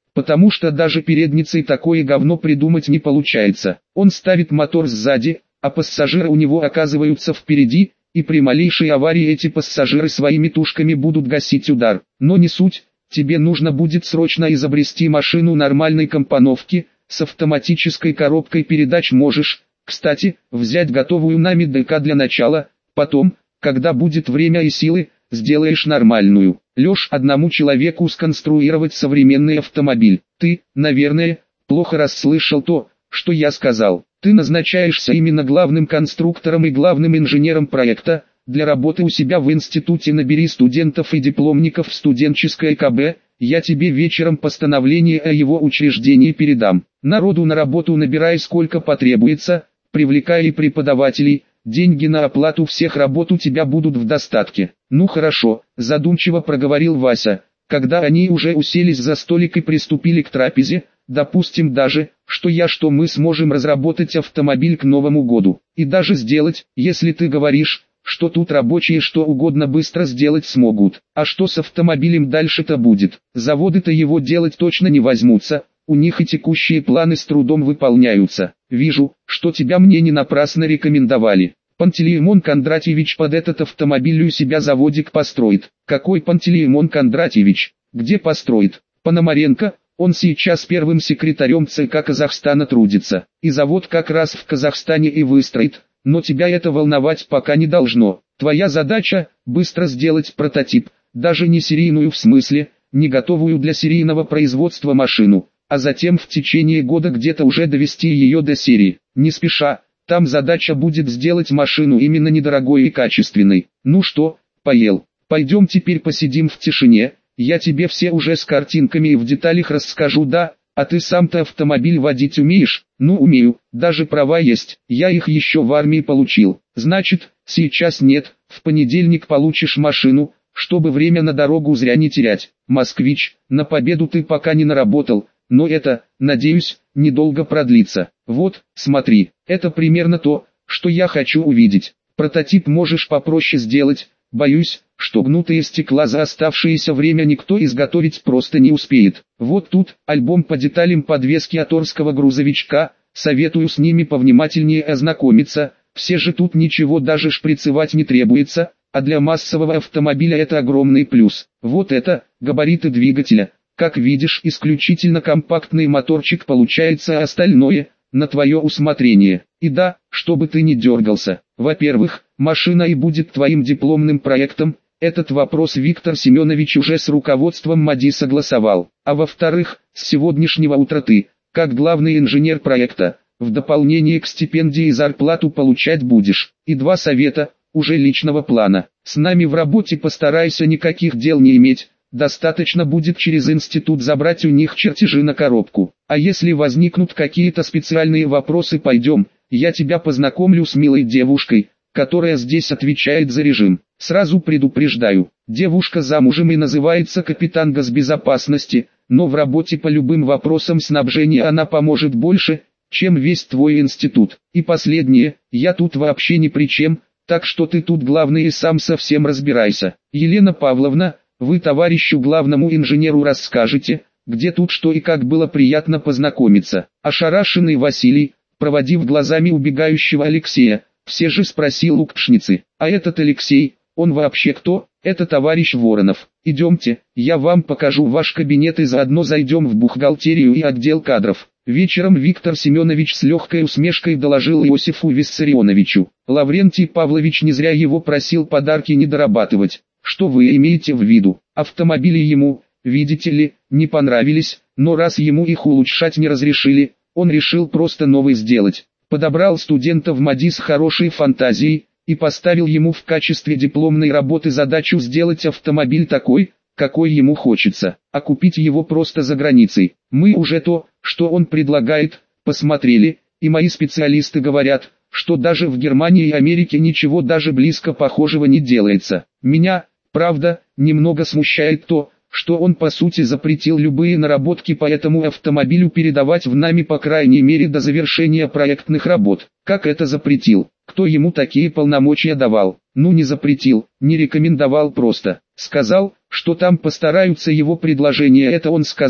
потому что даже передницей такое говно придумать не получается. Он ставит мотор сзади, а пассажиры у него оказываются впереди, и при малейшей аварии эти пассажиры своими тушками будут гасить удар. Но не суть, тебе нужно будет срочно изобрести машину нормальной компоновки, с автоматической коробкой передач можешь, кстати, взять готовую нами ДК для начала, потом, когда будет время и силы, сделаешь нормальную. Лёш, одному человеку сконструировать современный автомобиль. Ты, наверное, плохо расслышал то, что я сказал. Ты назначаешься именно главным конструктором и главным инженером проекта. Для работы у себя в институте набери студентов и дипломников в студенческое КБ. Я тебе вечером постановление о его учреждении передам. Народу на работу набирай сколько потребуется, привлекай и преподавателей. Деньги на оплату всех работ у тебя будут в достатке. Ну хорошо, задумчиво проговорил Вася, когда они уже уселись за столик и приступили к трапезе. Допустим даже, что мы сможем разработать автомобиль к Новому году. И даже сделать, если ты говоришь, что тут рабочие что угодно быстро сделать смогут. А что с автомобилем дальше-то будет? Заводы-то его делать точно не возьмутся, у них и текущие планы с трудом выполняются. Вижу, что тебя мне не напрасно рекомендовали. Пантелеимон Кондратьевич под этот автомобиль у себя заводик построит. Какой Пантелеимон Кондратьевич? Где построит? Пономаренко? Он сейчас первым секретарем ЦК Казахстана трудится. И завод как раз в Казахстане и выстроит. Но тебя это волновать пока не должно. Твоя задача – быстро сделать прототип, даже не серийную в смысле, не готовую для серийного производства машину, а затем в течение года где-то уже довести ее до серии. Не спеша, там задача будет сделать машину именно недорогой и качественной. Ну что, поел? Пойдем теперь посидим в тишине, я тебе все уже с картинками и в деталях расскажу, да? А ты сам-то автомобиль водить умеешь? Ну умею, даже права есть, я их еще в армии получил. Значит, сейчас нет, в понедельник получишь машину, чтобы время на дорогу зря не терять. Москвич, на победу ты пока не наработал, но это, надеюсь, недолго продлится. Вот, смотри, это примерно то, что я хочу увидеть. Прототип можешь попроще сделать. Боюсь, что гнутые стекла за оставшееся время никто изготовить просто не успеет. Вот тут альбом по деталям подвески аторского грузовичка, советую с ними повнимательнее ознакомиться, все же тут ничего даже шприцевать не требуется, а для массового автомобиля это огромный плюс. Вот это, габариты двигателя, как видишь, исключительно компактный моторчик получается, а остальное – на твое усмотрение. И да, чтобы ты не дергался. Во-первых, машина и будет твоим дипломным проектом, этот вопрос Виктор Семенович уже с руководством МАДИ согласовал. А во-вторых, с сегодняшнего утра ты, как главный инженер проекта, в дополнение к стипендии зарплату получать будешь. И два совета, уже личного плана. С нами в работе постарайся никаких дел не иметь. Достаточно будет через институт забрать у них чертежи на коробку. А если возникнут какие-то специальные вопросы, пойдем, я тебя познакомлю с милой девушкой, которая здесь отвечает за режим. Сразу предупреждаю, девушка замужем и называется капитан госбезопасности, но в работе по любым вопросам снабжения она поможет больше, чем весь твой институт. И последнее, я тут вообще ни при чем, так что ты тут главный и сам совсем разбирайся. Елена Павловна, вы товарищу главному инженеру расскажете, где тут что и как, было приятно познакомиться. Ошарашенный Василий, проводив глазами убегающего Алексея, все же спросил у Кпшницы: а этот Алексей, он вообще кто? Это товарищ Воронов. Идемте, я вам покажу ваш кабинет и заодно зайдем в бухгалтерию и отдел кадров. Вечером Виктор Семенович с легкой усмешкой доложил Иосифу Виссарионовичу: Лаврентий Павлович не зря его просил подарки не дорабатывать. Что вы имеете в виду? Автомобили ему, видите ли, не понравились, но раз ему их улучшать не разрешили, он решил просто новый сделать. Подобрал студента в МАДИ с хорошей фантазией и поставил ему в качестве дипломной работы задачу сделать автомобиль такой, какой ему хочется, а купить его просто за границей. Мы уже то, что он предлагает, посмотрели, и мои специалисты говорят, что даже в Германии и Америке ничего даже близко похожего не делается. Меня, правда, немного смущает то, что он по сути запретил любые наработки по этому автомобилю передавать в нами по крайней мере до завершения проектных работ. Как это запретил? Кто ему такие полномочия давал? Ну не запретил, не рекомендовал, просто сказал, что там постараются его предложение. Это он сказал,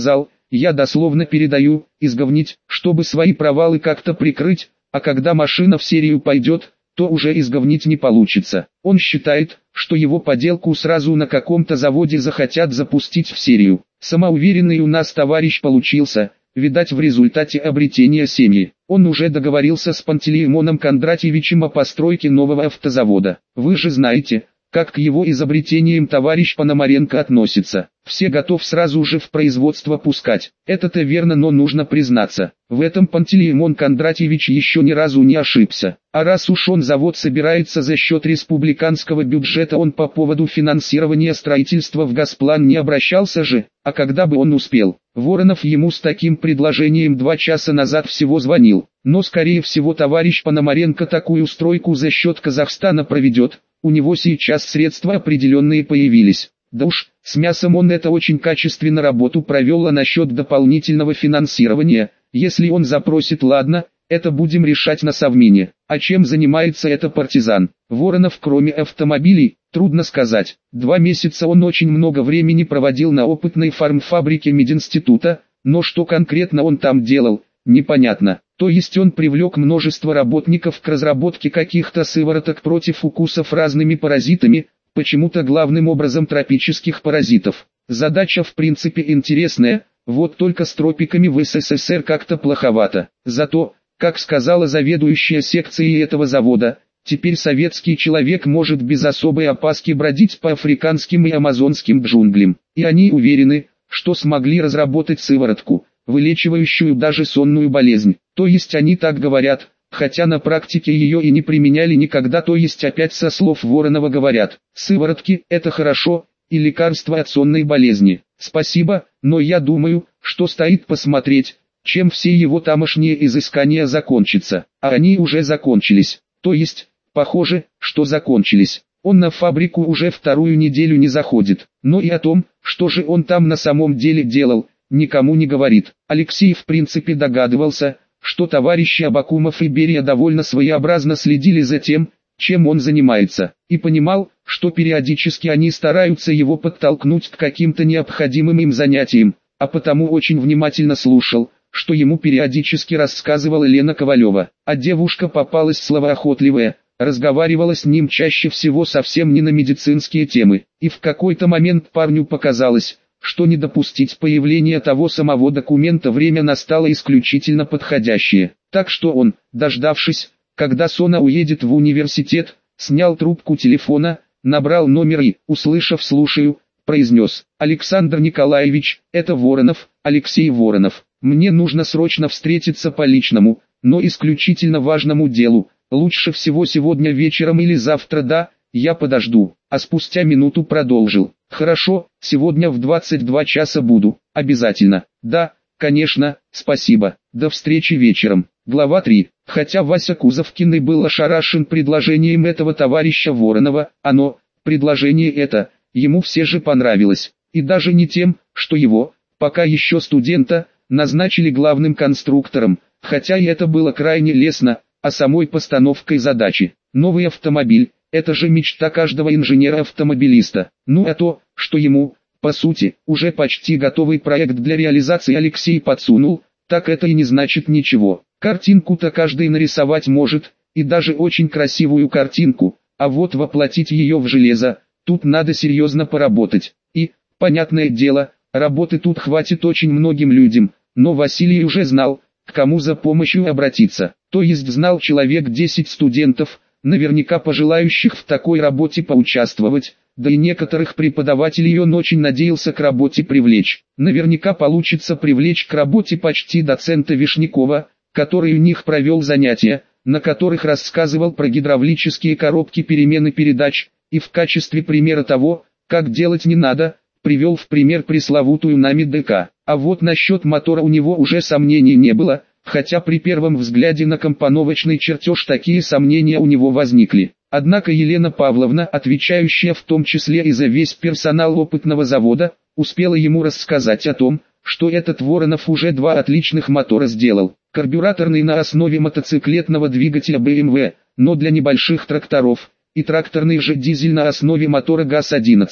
я дословно передаю, изговнить, чтобы свои провалы как-то прикрыть, а когда машина в серию пойдет, то уже изговнить не получится. Он считает, что его поделку сразу на каком-то заводе захотят запустить в серию. Самоуверенный у нас товарищ получился, видать в результате обретения семьи. Он уже договорился с Пантелеймоном Кондратьевичем о постройке нового автозавода. Вы же знаете, как к его изобретениям товарищ Пономаренко относится. Все готов сразу же в производство пускать. Это-то верно, но нужно признаться, в этом Пантелеймон Кондратьевич еще ни разу не ошибся. А раз уж он завод собирается за счет республиканского бюджета, он по поводу финансирования строительства в Госплан не обращался же, а когда бы он успел. Воронов ему с таким предложением 2 часа назад всего звонил. Но скорее всего товарищ Пономаренко такую стройку за счет Казахстана проведет. У него сейчас средства определенные появились. Да уж, с мясом он это очень качественно работу провел, а насчет дополнительного финансирования, если он запросит, ладно, это будем решать на Совмине. А чем занимается это партизан? Воронов кроме автомобилей, трудно сказать. 2 месяца он очень много времени проводил на опытной фармфабрике мединститута, но что конкретно он там делал, непонятно. То есть он привлек множество работников к разработке каких-то сывороток против укусов разными паразитами, почему-то главным образом тропических паразитов. Задача в принципе интересная, вот только с тропиками в СССР как-то плоховато. Зато, как сказала заведующая секцией этого завода, теперь советский человек может без особой опаски бродить по африканским и амазонским джунглям. И они уверены, что смогли разработать сыворотку, вылечивающую даже сонную болезнь. То есть они так говорят, хотя на практике ее и не применяли никогда, то есть опять со слов Воронова говорят, сыворотки – это хорошо, и лекарства от сонной болезни. Спасибо, но я думаю, что стоит посмотреть, чем все его тамошние изыскания закончатся. А они уже закончились. То есть, похоже, что закончились. Он на фабрику уже 2-ю неделю не заходит. Но и о том, что же он там на самом деле делал, никому не говорит. Алексей в принципе догадывался, что товарищи Абакумов и Берия довольно своеобразно следили за тем, чем он занимается, и понимал, что периодически они стараются его подтолкнуть к каким-то необходимым им занятиям, а потому очень внимательно слушал, что ему периодически рассказывала Лена Ковалева. А девушка попалась словоохотливая, разговаривала с ним чаще всего совсем не на медицинские темы, и в какой-то момент парню показалось, что не допустить появления того самого документа время настало исключительно подходящее. Так что он, дождавшись, когда Сона уедет в университет, снял трубку телефона, набрал номер и, услышав «слушаю», произнес: «Александр Николаевич, это Воронов, Алексей Воронов. Мне нужно срочно встретиться по личному, но исключительно важному делу, лучше всего сегодня вечером или завтра, да, я подожду». А спустя минуту продолжил: «Хорошо, сегодня в 22 часа буду, обязательно». «Да, конечно, спасибо, до встречи вечером». Глава 3. Хотя Вася Кузовкин и был ошарашен предложением этого товарища Воронова, предложение это, ему все же понравилось. И даже не тем, что его, пока еще студента, назначили главным конструктором, хотя и это было крайне лестно, а самой постановкой задачи. Новый автомобиль. Это же мечта каждого инженера-автомобилиста. Ну а то, что ему, по сути, уже почти готовый проект для реализации Алексей подсунул, так это и не значит ничего. Картинку-то каждый нарисовать может, и даже очень красивую картинку, а вот воплотить ее в железо, тут надо серьезно поработать. И, понятное дело, работы тут хватит очень многим людям, но Василий уже знал, к кому за помощью обратиться. То есть знал человек 10 студентов, наверняка пожелающих в такой работе поучаствовать, да и некоторых преподавателей он очень надеялся к работе привлечь. Наверняка получится привлечь к работе почти доцента Вишнякова, который у них провел занятия, на которых рассказывал про гидравлические коробки перемены передач, и в качестве примера того, как делать не надо, привел в пример пресловутую нами ДК. А вот насчет мотора у него уже сомнений не было, хотя при первом взгляде на компоновочный чертеж такие сомнения у него возникли. Однако Елена Павловна, отвечающая в том числе и за весь персонал опытного завода, успела ему рассказать о том, что этот Воронов уже 2 отличных мотора сделал. Карбюраторный на основе мотоциклетного двигателя BMW, но для небольших тракторов, и тракторный же дизель на основе мотора ГАЗ-11.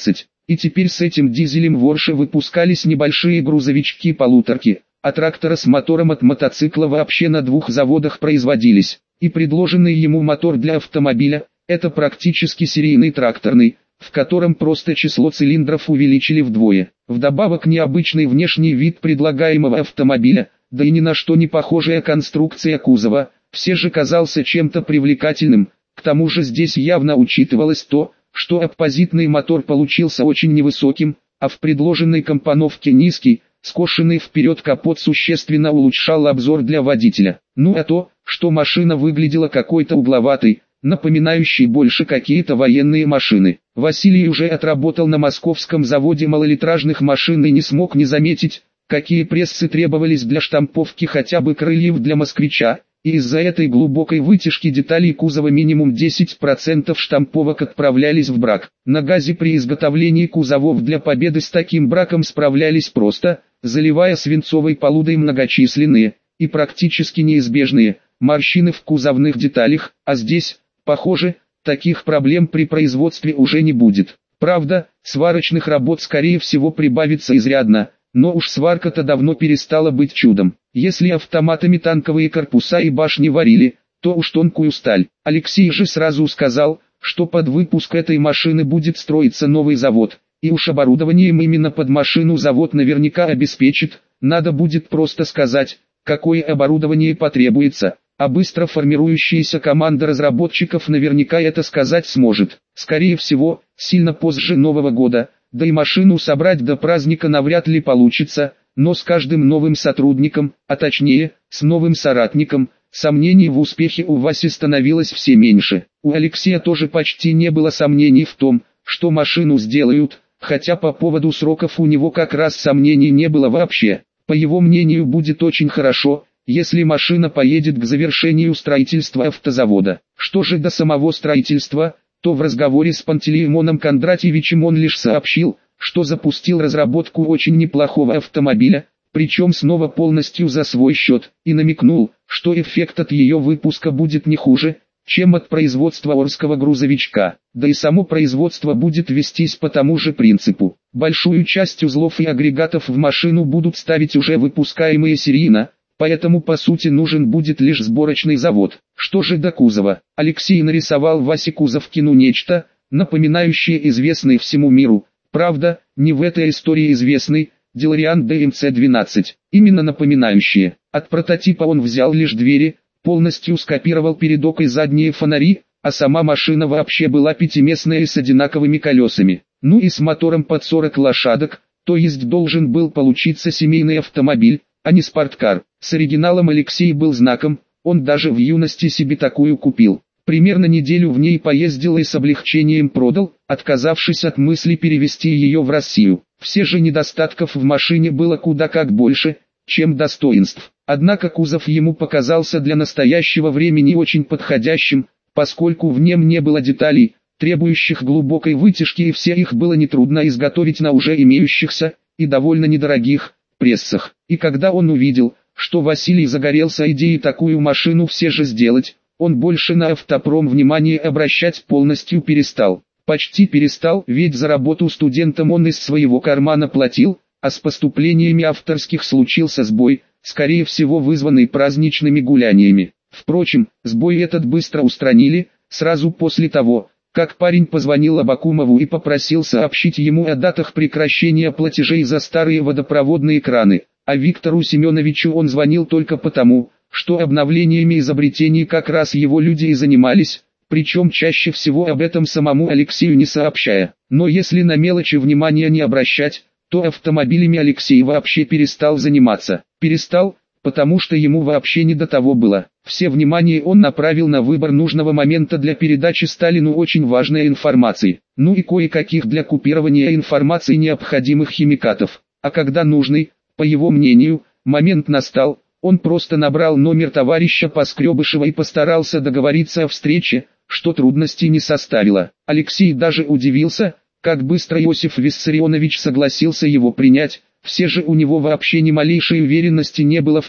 И теперь с этим дизелем в Орше выпускались небольшие грузовички-полуторки, а трактора с мотором от мотоцикла вообще на 2 заводах производились. И предложенный ему мотор для автомобиля – это практически серийный тракторный, в котором просто число цилиндров увеличили вдвое. Вдобавок необычный внешний вид предлагаемого автомобиля, да и ни на что не похожая конструкция кузова, все же казался чем-то привлекательным. К тому же здесь явно учитывалось то, что оппозитный мотор получился очень невысоким, а в предложенной компоновке низкий, скошенный вперед капот существенно улучшал обзор для водителя. Ну а то, что машина выглядела какой-то угловатой, напоминающей больше какие-то военные машины. Василий уже отработал на московском заводе малолитражных машин и не смог не заметить, какие прессы требовались для штамповки хотя бы крыльев для москвича, и из-за этой глубокой вытяжки деталей кузова минимум 10% штамповок отправлялись в брак. На ГАЗе при изготовлении кузовов для Победы с таким браком справлялись просто, заливая свинцовой полудой многочисленные, и практически неизбежные, морщины в кузовных деталях, а здесь, похоже, таких проблем при производстве уже не будет. Правда, сварочных работ скорее всего прибавится изрядно, но уж сварка-то давно перестала быть чудом. Если автоматами танковые корпуса и башни варили, то уж тонкую сталь. Алексей же сразу сказал, что под выпуск этой машины будет строиться новый завод, и уж оборудованием именно под машину завод наверняка обеспечит, надо будет просто сказать, какое оборудование потребуется, а быстро формирующаяся команда разработчиков наверняка это сказать сможет. Скорее всего, сильно позже Нового года, да и машину собрать до праздника навряд ли получится, но с каждым новым сотрудником, а точнее, с новым соратником, сомнений в успехе у Васи становилось все меньше. У Алексея тоже почти не было сомнений в том, что машину сделают, хотя по поводу сроков у него как раз сомнений не было вообще. По его мнению, будет очень хорошо, если машина поедет к завершению строительства автозавода. Что же до самого строительства, то в разговоре с Пантелеймоном Кондратьевичем он лишь сообщил, что запустил разработку очень неплохого автомобиля, причем снова полностью за свой счет, и намекнул, что эффект от ее выпуска будет не хуже, чем от производства орского грузовичка, да и само производство будет вестись по тому же принципу. Большую часть узлов и агрегатов в машину будут ставить уже выпускаемые серийно, поэтому по сути нужен будет лишь сборочный завод. Что же до кузова? Алексей нарисовал Васе Кузовкину нечто, напоминающее известный всему миру, правда, не в этой истории известный, Делариан ДМЦ-12, именно напоминающее. От прототипа он взял лишь двери, полностью скопировал передок и задние фонари, а сама машина вообще была пятиместная и с одинаковыми колесами. Ну и с мотором под 40 лошадок, то есть должен был получиться семейный автомобиль, а не спорткар. С оригиналом Алексей был знаком, он даже в юности себе такую купил. Примерно неделю в ней поездил и с облегчением продал, отказавшись от мысли перевезти ее в Россию. Все же недостатков в машине было куда как больше, чем достоинств. Однако кузов ему показался для настоящего времени очень подходящим, поскольку в нем не было деталей, требующих глубокой вытяжки, и все их было нетрудно изготовить на уже имеющихся, и довольно недорогих, прессах. И когда он увидел, что Василий загорелся идеей такую машину все же сделать, он больше на автопром внимание обращать полностью перестал. Почти перестал, ведь за работу студентам он из своего кармана платил, а с поступлениями авторских случился сбой, скорее всего вызванный праздничными гуляниями. Впрочем, сбой этот быстро устранили, сразу после того, как парень позвонил Абакумову и попросил сообщить ему о датах прекращения платежей за старые водопроводные краны, а Виктору Семеновичу он звонил только потому, что обновлениями изобретений как раз его люди и занимались, причем чаще всего об этом самому Алексею не сообщая. Но если на мелочи внимания не обращать, то автомобилями Алексей вообще перестал заниматься. Перестал, потому что ему вообще не до того было. Все внимание он направил на выбор нужного момента для передачи Сталину очень важной информации, ну и кое-каких для купирования информации необходимых химикатов. А когда нужный, по его мнению, момент настал, он просто набрал номер товарища Поскребышева и постарался договориться о встрече, что трудностей не составило. Алексей даже удивился, как быстро Иосиф Виссарионович согласился его принять. Все же у него вообще ни малейшей уверенности не было в том,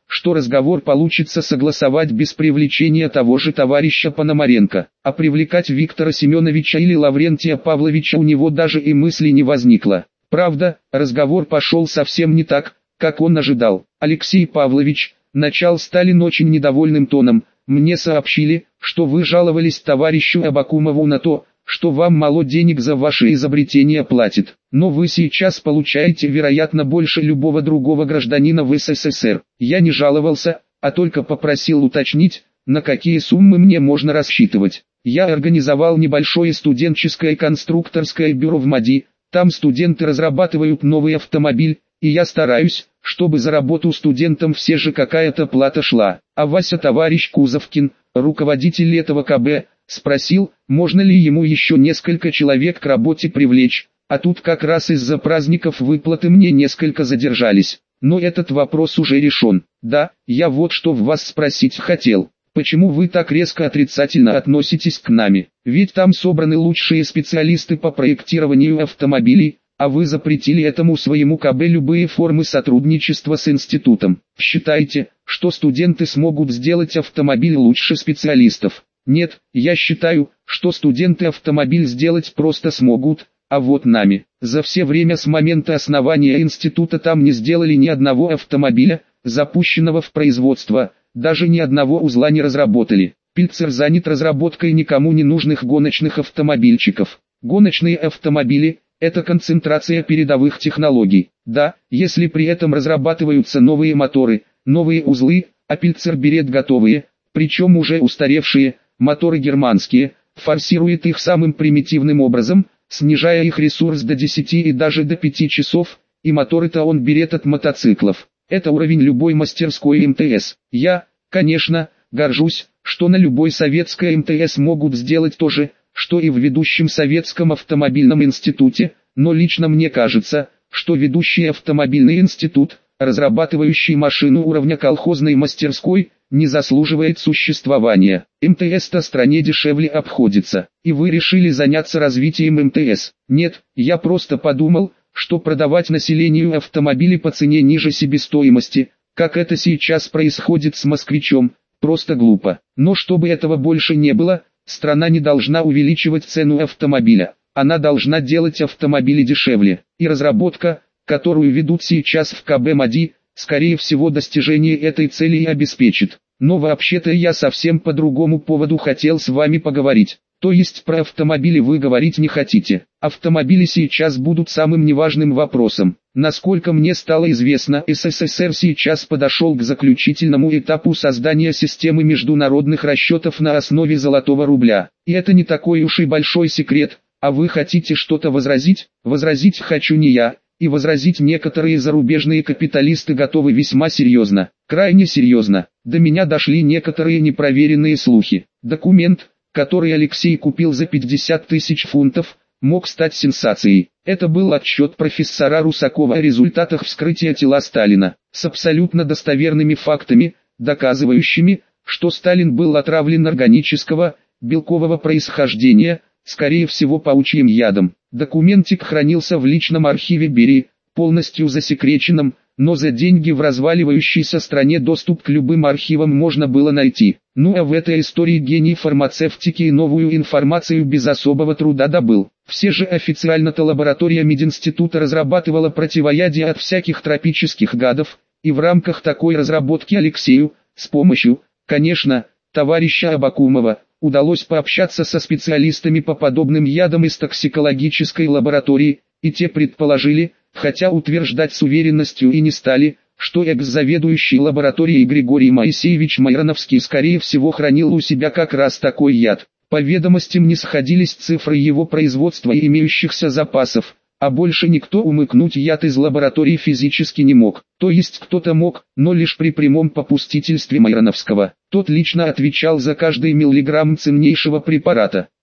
что разговор получится согласовать без привлечения того же товарища Пономаренко, а привлекать Виктора Семеновича или Лаврентия Павловича у него даже и мысли не возникло. Правда, разговор пошел совсем не так, как он ожидал. «Алексей Павлович», — начал Сталин очень недовольным тоном, — «мне сообщили, что вы жаловались товарищу Абакумову на то, что вам мало денег за ваши изобретения платит, но вы сейчас получаете, вероятно, больше любого другого гражданина в СССР. Я не жаловался, а только попросил уточнить, на какие суммы мне можно рассчитывать. Я организовал небольшое студенческое конструкторское бюро в МАДИ, там студенты разрабатывают новый автомобиль, и я стараюсь, чтобы за работу студентам все же какая-то плата шла. А Вася товарищ Кузовкин, руководитель этого КБ, спросил, можно ли ему еще несколько человек к работе привлечь, а тут как раз из-за праздников выплаты мне несколько задержались. Но этот вопрос уже решен. Да, я вот что в вас спросить хотел. Почему вы так резко отрицательно относитесь к нами? Ведь там собраны лучшие специалисты по проектированию автомобилей, а вы запретили этому своему КБ любые формы сотрудничества с институтом. Считаете, что студенты смогут сделать автомобиль лучше специалистов? Нет, я считаю, что студенты автомобиль сделать просто смогут, а вот нами. За все время с момента основания института там не сделали ни одного автомобиля, запущенного в производство, даже ни одного узла не разработали. Пильцер занят разработкой никому не нужных гоночных автомобильчиков. Гоночные автомобили – это концентрация передовых технологий. Да, если при этом разрабатываются новые моторы, новые узлы, а Пильцер берет готовые, причем уже устаревшие, моторы германские, форсирует их самым примитивным образом, снижая их ресурс до 10 и даже до 5 часов, и моторы-то он берет от мотоциклов. Это уровень любой мастерской МТС. Я, конечно, горжусь, что на любой советской МТС могут сделать то же, что и в ведущем советском автомобильном институте, но лично мне кажется, что ведущий автомобильный институт, разрабатывающий машину уровня колхозной мастерской, не заслуживает существования. МТС-то стране дешевле обходится, и вы решили заняться развитием МТС. Нет, я просто подумал, что продавать населению автомобили по цене ниже себестоимости, как это сейчас происходит с «Москвичом», просто глупо. Но чтобы этого больше не было, страна не должна увеличивать цену автомобиля, она должна делать автомобили дешевле. И разработка, которую ведут сейчас в КБ МАДИ, скорее всего достижение этой цели и обеспечит. Но вообще-то я совсем по другому поводу хотел с вами поговорить. То есть про автомобили вы говорить не хотите. Автомобили сейчас будут самым неважным вопросом. Насколько мне стало известно, СССР сейчас подошел к заключительному этапу создания системы международных расчетов на основе золотого рубля. И это не такой уж и большой секрет. А вы хотите что-то возразить? Возразить хочу не я. И возразить некоторые зарубежные капиталисты готовы весьма серьезно, крайне серьезно. До меня дошли некоторые непроверенные слухи. Документ, который Алексей купил за 50 тысяч фунтов, мог стать сенсацией. Это был отчет профессора Русакова о результатах вскрытия тела Сталина, с абсолютно достоверными фактами, доказывающими, что Сталин был отравлен органического, белкового происхождения, скорее всего паучьим ядом. Документик хранился в личном архиве Берии, полностью засекреченном, но за деньги в разваливающейся стране доступ к любым архивам можно было найти. Ну а в этой истории гений фармацевтики и новую информацию без особого труда добыл. Все же официально-то лаборатория мединститута разрабатывала противоядие от всяких тропических гадов, и в рамках такой разработки Алексею, с помощью, конечно, товарища Абакумова, удалось пообщаться со специалистами по подобным ядам из токсикологической лаборатории, и те предположили, хотя утверждать с уверенностью и не стали, что экс-заведующий лабораторией Григорий Моисеевич Майроновский скорее всего хранил у себя как раз такой яд. По ведомостям не сходились цифры его производства и имеющихся запасов, а больше никто умыкнуть яд из лаборатории физически не мог. То есть кто-то мог, но лишь при прямом попустительстве Майроновского. Тот лично отвечал за каждый миллиграмм ценнейшего препарата.